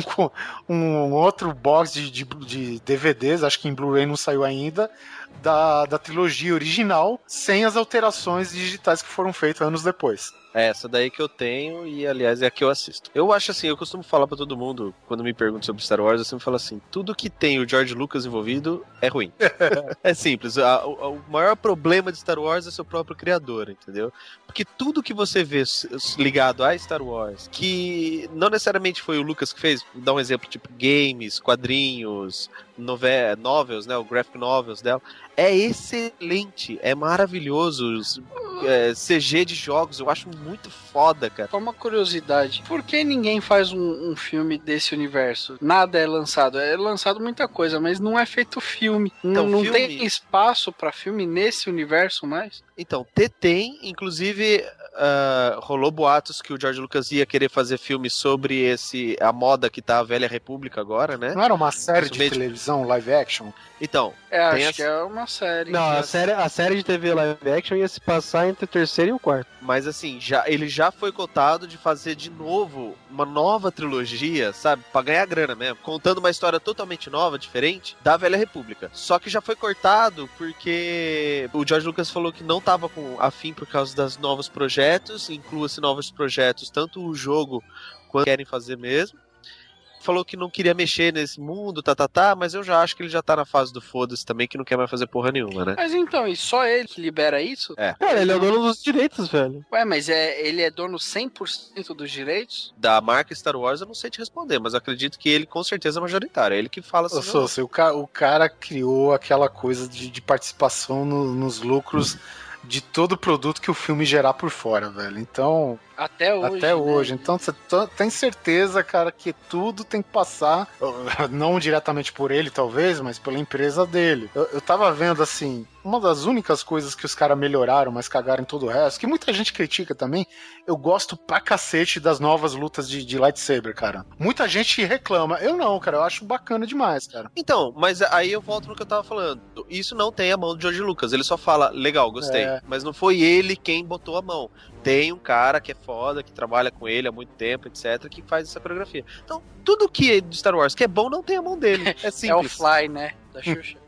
um, um outro box de, de, de D V Ds, acho que em Blu-ray não saiu ainda, da, da trilogia original, sem as alterações digitais que foram feitas anos depois. É essa daí que eu tenho e, aliás, é a que eu assisto. Eu acho assim, eu costumo falar pra todo mundo, quando me perguntam sobre Star Wars, eu sempre falo assim, tudo que tem o George Lucas envolvido é ruim. É simples, a, a, o maior problema de Star Wars é seu próprio criador, entendeu? Porque tudo que você vê ligado a Star Wars, que não necessariamente foi o Lucas que fez, vou dar um exemplo, tipo games, quadrinhos, nove- novels, né, o graphic novels dela, é excelente, é maravilhoso, é, C G de jogos, eu acho muito foda, cara. Só uma curiosidade, por que ninguém faz um, um filme desse universo? Nada é lançado, é lançado muita coisa, mas não é feito filme. Então, não filme... tem espaço pra filme nesse universo mais? Então, T tem, inclusive uh, rolou boatos que o George Lucas ia querer fazer filme sobre esse, a moda que tá a Velha República agora, né? Não era uma série Isso de mesmo. televisão, live action? Então, É, acho tem que as... é uma série. Não, a série, a série de T V live action ia se passar entre o terceiro e o quarto. Mas assim, já, ele já foi cotado de fazer de novo uma nova trilogia, sabe? Pra ganhar grana mesmo. Contando uma história totalmente nova, diferente, da Velha República. Só que já foi cortado porque o George Lucas falou que não tava com afim por causa dos novos projetos, inclua-se novos projetos, tanto o jogo quanto querem fazer mesmo. Falou que não queria mexer nesse mundo, tá, tá, tá, mas eu já acho que ele já tá na fase do foda-se também, que não quer mais fazer porra nenhuma, né? Mas então, e só ele que libera isso? É. Cara, ele é o dono dos direitos, velho. Ué, mas é, ele é dono cem por cento dos direitos? Da marca Star Wars eu não sei te responder, mas eu acredito que ele com certeza é majoritário, é ele que fala assim. Ô, Sousa, o, ca- o cara criou aquela coisa de, de participação no- nos lucros de todo o produto que o filme gerar por fora, velho. Então, Até hoje. até né? hoje. Então, você t- tem certeza, cara, que tudo tem que passar, não diretamente por ele, talvez, mas pela empresa dele. Eu, eu tava vendo, assim, uma das únicas coisas que os caras melhoraram, mas cagaram em todo o resto, que muita gente critica também, eu gosto pra cacete das novas lutas de, de lightsaber, cara. Muita gente reclama. Eu não, cara, eu acho bacana demais, cara. Então, mas aí eu volto no que eu tava falando. Isso não tem a mão do George Lucas. Ele só fala, legal, gostei. É. Mas não foi ele quem botou a mão. Tem um cara que é foda, que trabalha com ele há muito tempo, etcétera, que faz essa coreografia. Então, tudo que é de Star Wars que é bom não tem a mão dele. É simples. É o Fly, né? Da Xuxa.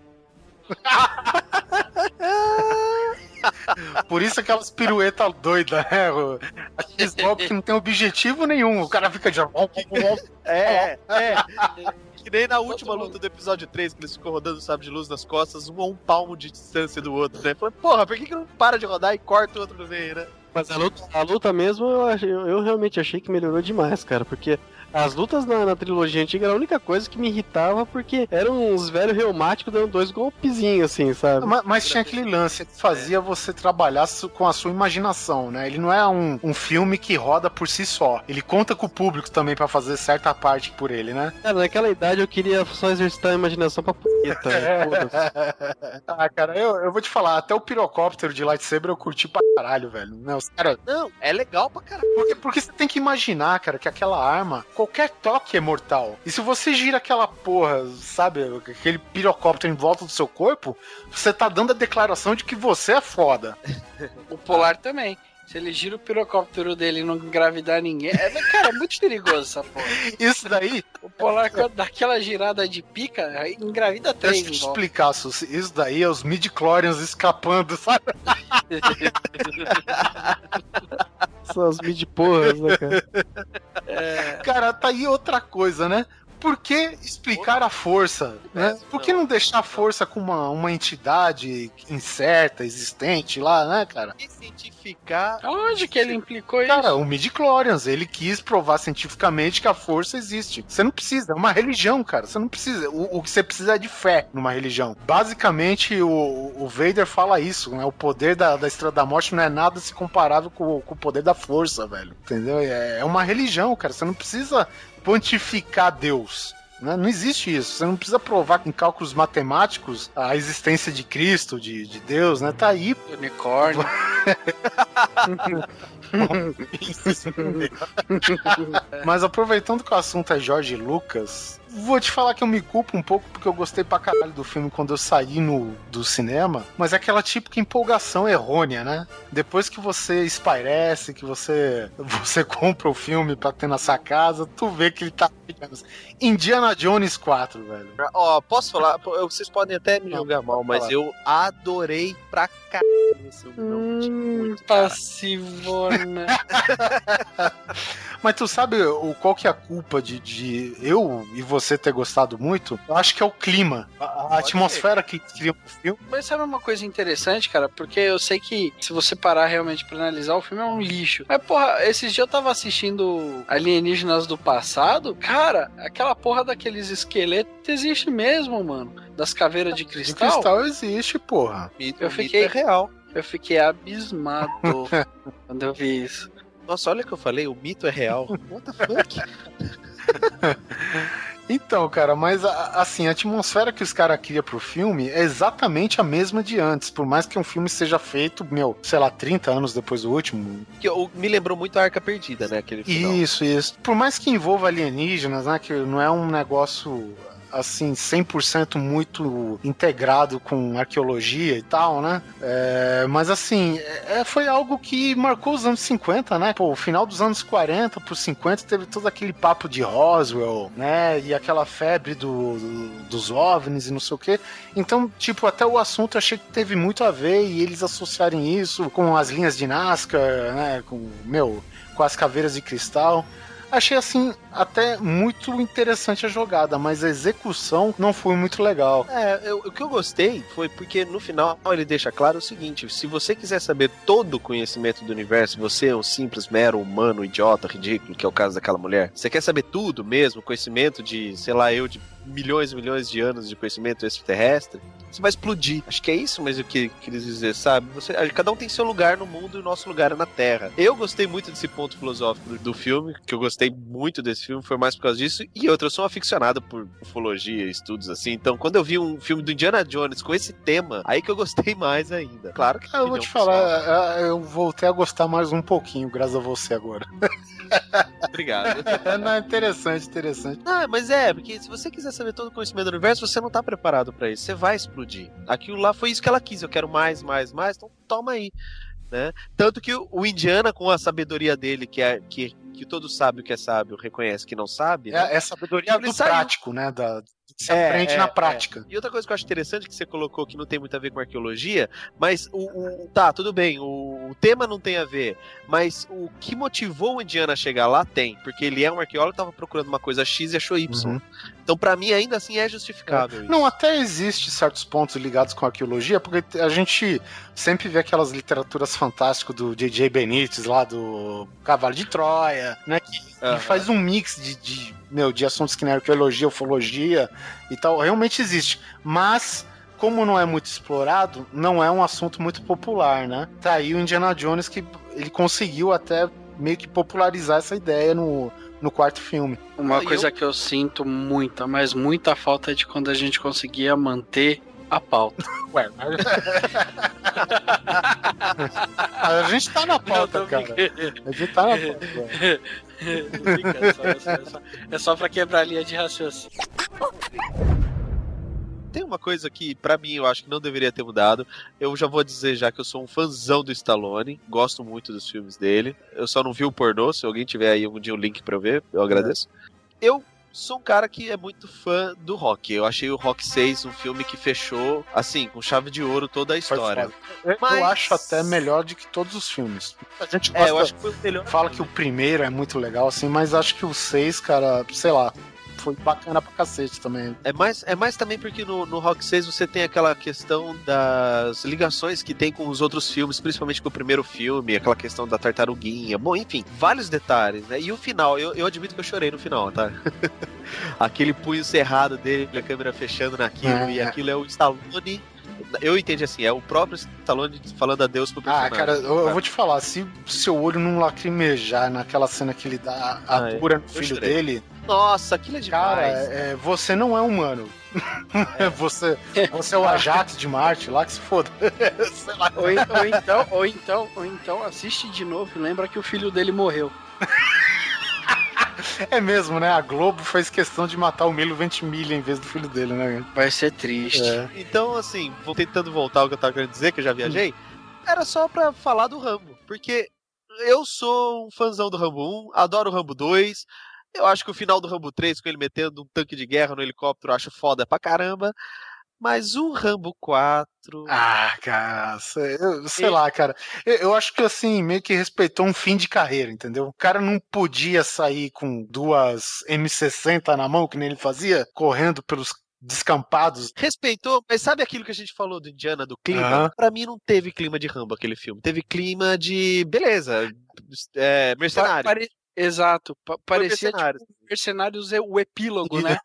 Por isso aquelas piruetas doidas, né? Aqueles golpes que não tem objetivo nenhum. O cara fica de... É, é. Que nem na última luta do episódio três, que eles ficam rodando o sabre de luz nas costas, um a um palmo de distância do outro, né? Falei, porra, por que, que não para de rodar e corta o outro no meio, né? Mas a luta, a luta mesmo, eu, achei, eu realmente achei que melhorou demais, cara, porque as lutas na, na trilogia antiga era a única coisa que me irritava, porque eram uns velhos reumáticos dando dois golpezinhos, assim, sabe? Mas, mas tinha aquele lance que fazia você trabalhar su- com a sua imaginação, né? Ele não é um, um filme que roda por si só. Ele conta com o público também pra fazer certa parte por ele, né? Cara, naquela idade eu queria só exercitar a imaginação pra punheta, né? Foda-se. Ah, cara, eu, eu vou te falar, até o pirocóptero de lightsaber eu curti pra caralho, velho. Né? Os cara, Não, é legal pra caralho. porque, porque você tem que imaginar, cara, que aquela arma, qualquer toque é mortal. E se você gira aquela porra, sabe, aquele pirocóptero em volta do seu corpo, você tá dando a declaração de que você é foda. O Polar também. Se ele gira o pirocóptero dele e não engravidar ninguém. É, cara, é muito perigoso essa porra. Isso daí, O Polar, quando dá aquela girada de pica, aí engravida três deixa eu em te volta. explicar, Susi, isso daí é os midi-chlorians escapando, sabe? Essas mid porras, né, cara? Cara, tá aí outra coisa, né? por que explicar a força? Né? Por que não deixar a força com uma, uma entidade incerta, existente lá, né, cara? E cientificar... Aonde que ele implicou isso? Cara, o midi-chlorians, ele quis provar cientificamente que a força existe. Você não precisa, é uma religião, cara. Você não precisa. O, o que você precisa é de fé numa religião. Basicamente, o, o Vader fala isso, né? O poder da, da Estrela da Morte não é nada se comparável com, com o poder da força, velho. Entendeu? É, é uma religião, cara. Você não precisa pontificar Deus. Né? Não existe isso. Você não precisa provar em cálculos matemáticos a existência de Cristo, de, de Deus, né? Tá aí. Unicórnio. Mas aproveitando que o assunto é George Lucas, vou te falar que eu me culpo um pouco porque eu gostei pra caralho do filme quando eu saí no, do cinema, mas é aquela típica empolgação errônea, né? Depois que você espairece, que você, você compra o filme pra ter na sua casa, tu vê que ele tá... Indiana Jones quatro, velho. Ó, posso falar? Vocês podem até me julgar mal, mas falar. eu adorei pra caralho esse filme. Hum, passivona. Mas tu sabe o, qual que é a culpa de, de eu e você ter gostado muito? Eu acho que é o clima, a, a atmosfera que cria o filme. Mas sabe uma coisa interessante, cara? Porque eu sei que se você parar realmente pra analisar, o filme é um lixo. Mas, porra, esses dias eu tava assistindo Alienígenas do Passado. Cara, aquela porra daqueles esqueletos existe mesmo, mano. Das caveiras de cristal. De cristal existe, porra. Mito, Eu fiquei- mito é real. Eu fiquei abismado quando eu vi isso. Nossa, olha o que eu falei, o mito é real. What the fuck? Então, cara, mas a- assim, a atmosfera que os caras criam pro filme é exatamente a mesma de antes. Por mais que um filme seja feito, meu, sei lá, trinta anos depois do último. Que eu- me lembrou muito a Arca Perdida, né? Aquele final. Isso, isso. Por mais que envolva alienígenas, né, que não é um negócio... assim, cem por cento muito integrado com arqueologia e tal, né? É, mas assim, é, foi algo que marcou os anos cinquenta, né? Pô, o final dos anos quarenta por cinquenta teve todo aquele papo de Roswell, né? E aquela febre do, do- dos OVNIs e não sei o quê. Então, tipo, até o assunto eu achei que teve muito a ver e eles associarem isso com as linhas de Nazca, né? Com, meu, com as caveiras de cristal. Achei, assim, até muito interessante a jogada, mas a execução não foi muito legal. É, eu- o que eu gostei foi porque no final ele deixa claro o seguinte: se você quiser saber todo o conhecimento do universo, você é um simples, mero, humano, idiota, ridículo, que é o caso daquela mulher. Você quer saber tudo mesmo, conhecimento de, sei lá, eu, de milhões e milhões de anos de conhecimento extraterrestre, você vai explodir. Acho que é isso mesmo que que eles dizer, sabe? Você, cada um tem seu lugar no mundo e o nosso lugar é na Terra. Eu gostei muito desse ponto filosófico do, do filme, que eu gostei muito desse filme, foi mais por causa disso. E outra, eu sou um aficionado por ufologia, estudos assim. Então, quando eu vi um filme do Indiana Jones com esse tema, aí que eu gostei mais ainda. Claro que Ah, eu vou opinião te pessoal. falar, eu voltei a gostar mais um pouquinho, graças a você agora. Obrigado. Não, é interessante, interessante. Ah, mas é, porque se você quiser saber todo o conhecimento do universo, você não tá preparado pra isso. Você vai explodir. Aquilo lá foi isso que ela quis. Eu quero mais, mais, mais. Então toma aí, né? Tanto que o, o Indiana, com a sabedoria dele, que é que, que todo sábio que é sábio reconhece que não sabe, né? É, é sabedoria Ele do saiu. prático, né? Da, se É, aprende é, na é. prática. E outra coisa que eu acho interessante que você colocou que não tem muito a ver com arqueologia, mas o, o- tá, tudo bem, o, o tema não tem a ver, mas o que motivou o Indiana a chegar lá tem, porque ele é um arqueólogo, tava procurando uma coisa X e achou Y. Uhum. Então pra mim ainda assim é justificável isso. Não, até existe certos pontos ligados com a arqueologia, porque a gente sempre vê aquelas literaturas fantásticas do J J Benítez lá do Cavalo de Troia, né? Que, que Aham. faz um mix de, de, meu, de assuntos que nem arqueologia, ufologia e tal. Realmente existe. Mas, como não é muito explorado, não é um assunto muito popular, né? Tá aí o Indiana Jones que ele conseguiu até meio que popularizar essa ideia no, no quarto filme. Uma E coisa eu- que eu sinto muita, mas muita falta é de quando a gente conseguia manter a pauta. Ué, mas... a gente tá na pauta, Não, tô cara. brincando. A gente tá na pauta. Cara. Tô brincando, é só- é só- é só- é só pra quebrar a linha de raciocínio. Tem uma coisa que, pra mim, eu acho que não deveria ter mudado. Eu já vou dizer já que eu sou um fãzão do Stallone. Gosto muito dos filmes dele. Eu só não vi o pornô. Se alguém tiver aí algum dia um link pra eu ver, eu agradeço. Eu sou um cara que é muito fã do Rock. Eu achei o Rock seis um filme que fechou, assim, com chave de ouro toda a Foi história. foda. Eu, Mas- eu acho até melhor do que todos os filmes. A gente É, eu gosta- acho que foi o melhor. fala que o primeiro é muito legal, assim, mas acho que o seis, cara, sei lá. foi bacana pra cacete também. É mais, é mais também porque no, no Rock seis você tem aquela questão das ligações que tem com os outros filmes, principalmente com o primeiro filme, aquela questão da tartaruguinha. Bom, enfim, vários detalhes, né? E o final, eu, eu admito que eu chorei no final, tá? Aquele punho cerrado dele, a câmera fechando naquilo, é. E aquilo é o Stallone. Eu entendi assim, é o próprio Stallone falando adeus pro personagem. Ah, cara, eu, eu vou te falar, se seu olho não lacrimejar naquela cena que ele dá a ah, cura no filho chorei. dele... Nossa, aquilo é demais. Cara, é, você não é humano. É. você, você é o Ajax de Marte lá, que se foda. Sei lá. Ou, ou, então, ou, então, ou então assiste de novo e lembra que o filho dele morreu. É mesmo, né? A Globo fez questão de matar o Milo Ventimiglia em vez do filho dele, né? Vai ser triste. É. Então, assim, vou tentando voltar ao que eu tava querendo dizer, que eu já viajei, hum. era só pra falar do Rambo. Porque eu sou um fãzão do Rambo um, adoro o Rambo dois, eu acho que o final do Rambo três, com ele metendo um tanque de guerra no helicóptero, eu acho foda pra caramba. Mas o Rambo quatro... Ah, cara, eu, sei e... lá, cara. Eu, eu acho que, assim, meio que respeitou um fim de carreira, entendeu? O cara não podia sair com duas M sessenta na mão, que nem ele fazia, correndo pelos descampados. Respeitou, mas sabe aquilo que a gente falou do Indiana, do clima? Uhum. Pra mim não teve clima de Rambo aquele filme. Teve clima de, beleza, é, mercenário. Pa pare... Exato, pa parecia mercenários. Tipo, mercenários é o epílogo, né?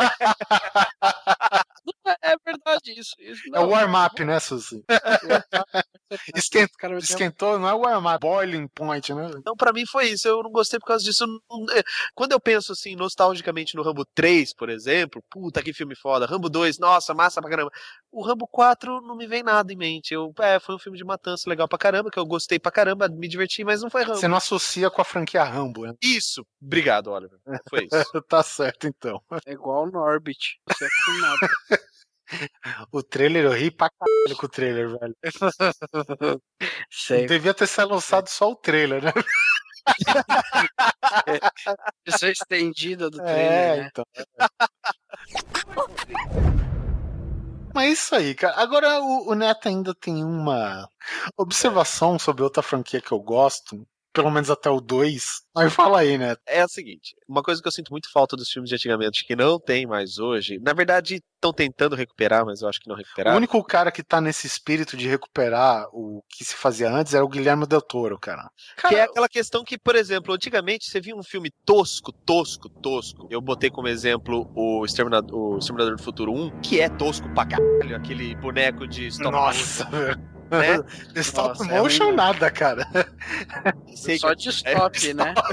É verdade isso. isso não, é o warm-up, né, Suzy? Esquent... Esquentou, não é o warm-up, boiling point, né? Então, pra mim foi isso. Eu não gostei por causa disso. Não... Quando eu penso, assim, nostalgicamente no Rambo três, por exemplo, puta que filme foda. Rambo dois, nossa, massa pra caramba. O Rambo quatro não me vem nada em mente. Eu, é, foi um filme de matança legal pra caramba, que eu gostei pra caramba, me diverti, mas não foi Rambo. Você não associa com a franquia Rambo, né? Isso. Obrigado, Oliver. Foi isso. Tá certo, então. É igual o Norbit. Você é com nada. O trailer, eu ri pra caralho com o trailer, velho. Sei. Devia ter sido lançado só o trailer, né? Versão estendida do trailer, é, né? Então. Mas é isso aí, cara. Agora o, o Neto ainda tem uma observação sobre outra franquia que eu gosto. Pelo menos até o dois. Mas fala aí, né? É o seguinte, uma coisa que eu sinto muito falta dos filmes de antigamente, que não tem mais hoje, na verdade estão tentando recuperar, mas eu acho que não recuperaram. O único cara que tá nesse espírito de recuperar o que se fazia antes era o Guilherme Del Toro, cara. cara. Que é aquela questão que, por exemplo, antigamente você via um filme tosco, tosco, tosco. Eu botei como exemplo o Exterminador, o Exterminador do Futuro um, que é tosco pra caralho, aquele boneco de stop Nossa, velho. Né? Stop Nossa, motion é nada, cara. Só de stop, é, né?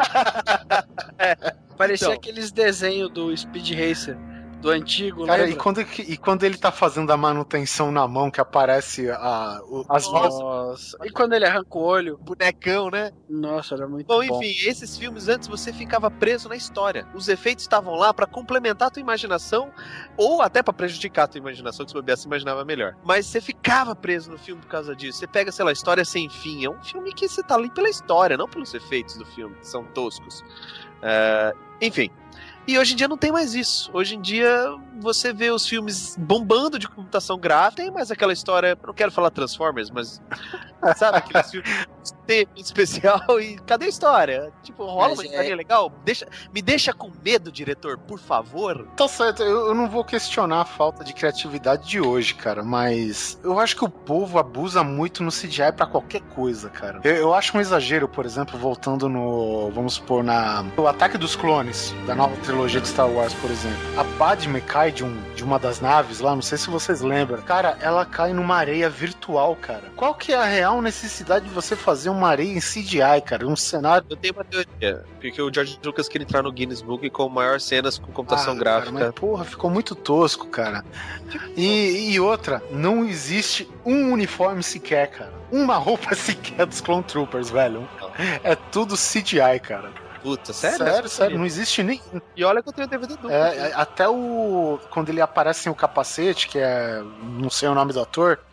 É, parecia então, aqueles desenhos do Speed Racer do antigo, cara, lembra? E quando, e quando ele tá fazendo a manutenção na mão, que aparece a, o, as Nossa. Nossa. E quando ele arranca o olho? Bonecão, né? Nossa, era muito bom. bom. Enfim, esses filmes antes você ficava preso na história. Os efeitos estavam lá pra complementar a tua imaginação ou até pra prejudicar a tua imaginação, que se bobear, se imaginava melhor. Mas você ficava preso no filme por causa disso. Você pega, sei lá, História Sem Fim. É um filme que você tá ali pela história, não pelos efeitos do filme, que são toscos. Uh, enfim. E hoje em dia não tem mais isso. Hoje em dia você vê os filmes bombando de computação gráfica, tem mais aquela história, não quero falar Transformers, mas sabe, aqueles filmes especial e cadê a história? Tipo, rola mas uma história é... legal? Deixa, me deixa com medo, diretor, por favor. Tá certo, eu, eu não vou questionar a falta de criatividade de hoje, cara, mas eu acho que o povo abusa muito no C G I pra qualquer coisa, cara. Eu, eu acho um exagero, por exemplo, voltando no, vamos supor, na o Ataque dos Clones, da nova trilogia de Star Wars, por exemplo. A Padme cai de, um, de uma das naves lá, não sei se vocês lembram. Cara, ela cai numa areia virtual, cara. Qual que é a real necessidade de você fazer uma areia em C G I, cara? Um cenário... Eu tenho uma teoria, porque o George Lucas queria entrar no Guinness Book com maior cenas com computação ah, gráfica. Cara, mas, porra, ficou muito tosco, cara. E, e outra, não existe um uniforme sequer, cara. Uma roupa sequer dos Clone Troopers, velho. É tudo C G I, cara. Puta, sério? Sério, sério, não existe nem... E olha que eu tenho D V D duplo. É, até o... Quando ele aparece sem o capacete, que é... Não sei o nome do ator,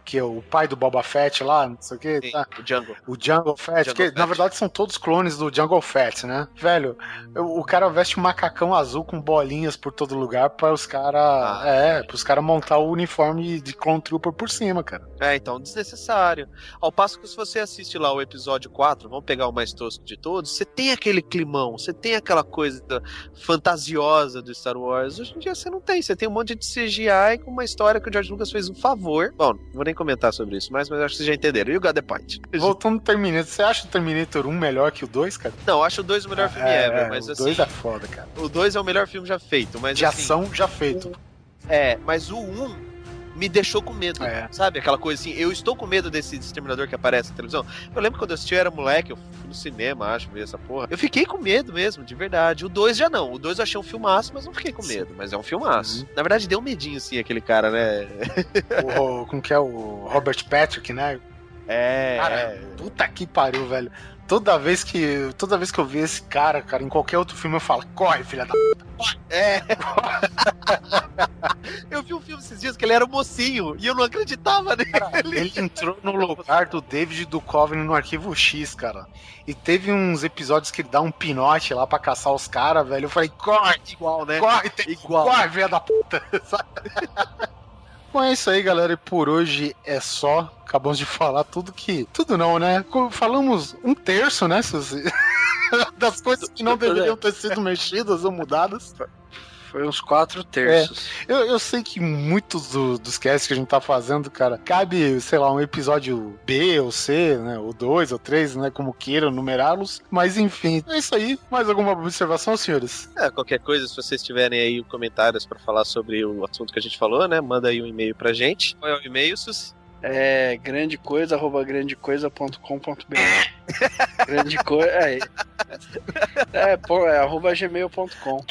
que é o pai do Boba Fett lá, não sei o que. Sim, tá? o Jungle. O Jungle Fett, Jungle que Fett. na verdade são todos clones do Jungle Fett, né? Velho, o, o cara veste um macacão azul com bolinhas por todo lugar para os caras. Ah, é, para os caras montar o uniforme de Clone Trooper por cima, cara. É, então, desnecessário. Ao passo que se você assiste lá o episódio quatro, vamos pegar o mais tosco de todos, você tem aquele climão, você tem aquela coisa fantasiosa do Star Wars. Hoje em dia você não tem, você tem um monte de C G I com uma história que o George Lucas fez um favor. Bom, não vou nem comentar sobre isso, mas, mas acho que vocês já entenderam. E o God the Point? Voltando no Terminator, você acha o Terminator um melhor que o dois, cara? Não, eu acho o dois o melhor filme é, ever, mas o assim... dois é foda, cara. O dois é o melhor filme já feito, mas de assim... ação já feito. É, mas o um me deixou com medo, é. sabe? Aquela coisa assim, eu estou com medo desse Exterminador que aparece na televisão. Eu lembro quando eu assisti, eu era moleque, eu fui no cinema, acho, ver essa porra. Eu fiquei com medo mesmo, de verdade. O dois já não. O dois eu achei um filmaço, mas não fiquei com medo. Mas é um filmaço. Uhum. Na verdade, deu um medinho, sim, aquele cara, né? O, como que é? O Robert Patrick, né? É. Cara, é. Puta que pariu, velho. Toda vez que, toda vez que eu vi esse cara, cara, em qualquer outro filme eu falo, corre, filha da puta. É. Eu vi um filme esses dias que ele era um mocinho e eu não acreditava nele. Cara, ele entrou no lugar do David Duchovny no Arquivo X, cara. E teve uns episódios que ele dá um pinote lá pra caçar os caras, velho. Eu falei, corre! Igual, né? Corre, tem... Igual. Corre, filha da puta. Bom, é isso aí, galera. E por hoje é só. Acabamos de falar tudo que... Tudo não, né? Falamos um terço, né, Suzy? Das coisas que não deveriam ter sido mexidas ou mudadas. Foi uns quatro terços. É. Eu, eu sei que muitos do, dos casts que a gente tá fazendo, cara, cabe, sei lá, um episódio B ou C, né? Ou dois ou três, né? Como queiram numerá-los. Mas enfim, é isso aí. Mais alguma observação, senhores? É, qualquer coisa, se vocês tiverem aí comentários pra falar sobre o assunto que a gente falou, né? Manda aí um e-mail pra gente. Qual é o e-mail, Sus? É grande coisa, arroba grande coisa ponto com ponto b r. Grande coisa. É, é, pô, é arroba gmail ponto com.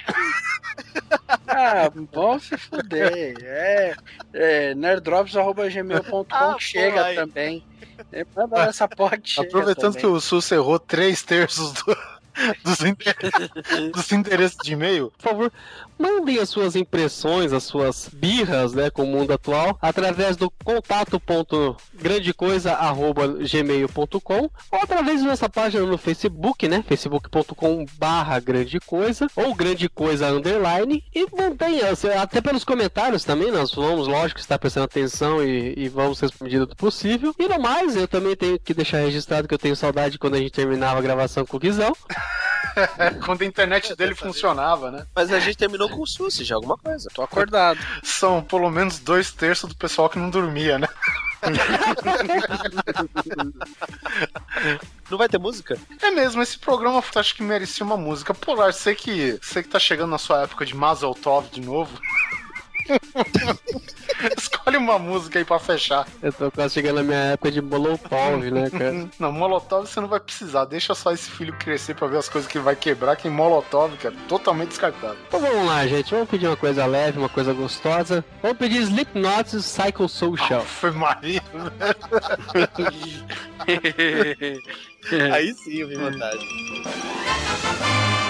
Ah, bom se fuder. É, é nerddrops arroba gmail ponto com ah, chega pô, também. É, manda essa porra que chega. Aproveitando também. que o Sus errou três terços do. Dos, inter... dos endereços de e-mail, por favor, mandem as suas impressões, as suas birras, né, com o mundo atual, através do contato ponto grandecoisa arroba gmail ponto com ou através da nossa página no Facebook, né, facebook ponto com barra grande coisa ou grande coisa underline, e mantenha, até pelos comentários também, nós vamos, lógico, estar prestando atenção e, e vamos responder do possível. E no mais, eu também tenho que deixar registrado que eu tenho saudade quando a gente terminava a gravação com o Guizão. Quando a internet dele funcionava, né? Mas a gente terminou com o Susi, já alguma coisa. Tô acordado. São pelo menos dois terços do pessoal que não dormia, né? Não vai ter música? É mesmo, esse programa eu acho que merecia uma música. Polar, sei que, sei que tá chegando na sua época de Mazel Tov de novo. Escolhe uma música aí pra fechar. Eu tô quase chegando na minha época de Molotov, né, cara? Não, Molotov você não vai precisar. Deixa só esse filho crescer pra ver as coisas que ele vai quebrar. Que Molotov, cara, totalmente descartável. Então vamos lá, gente. Vamos pedir uma coisa leve, uma coisa gostosa. Vamos pedir Slipknot's Psycho Social. Foi Maria. Aí sim, eu vi vantagem.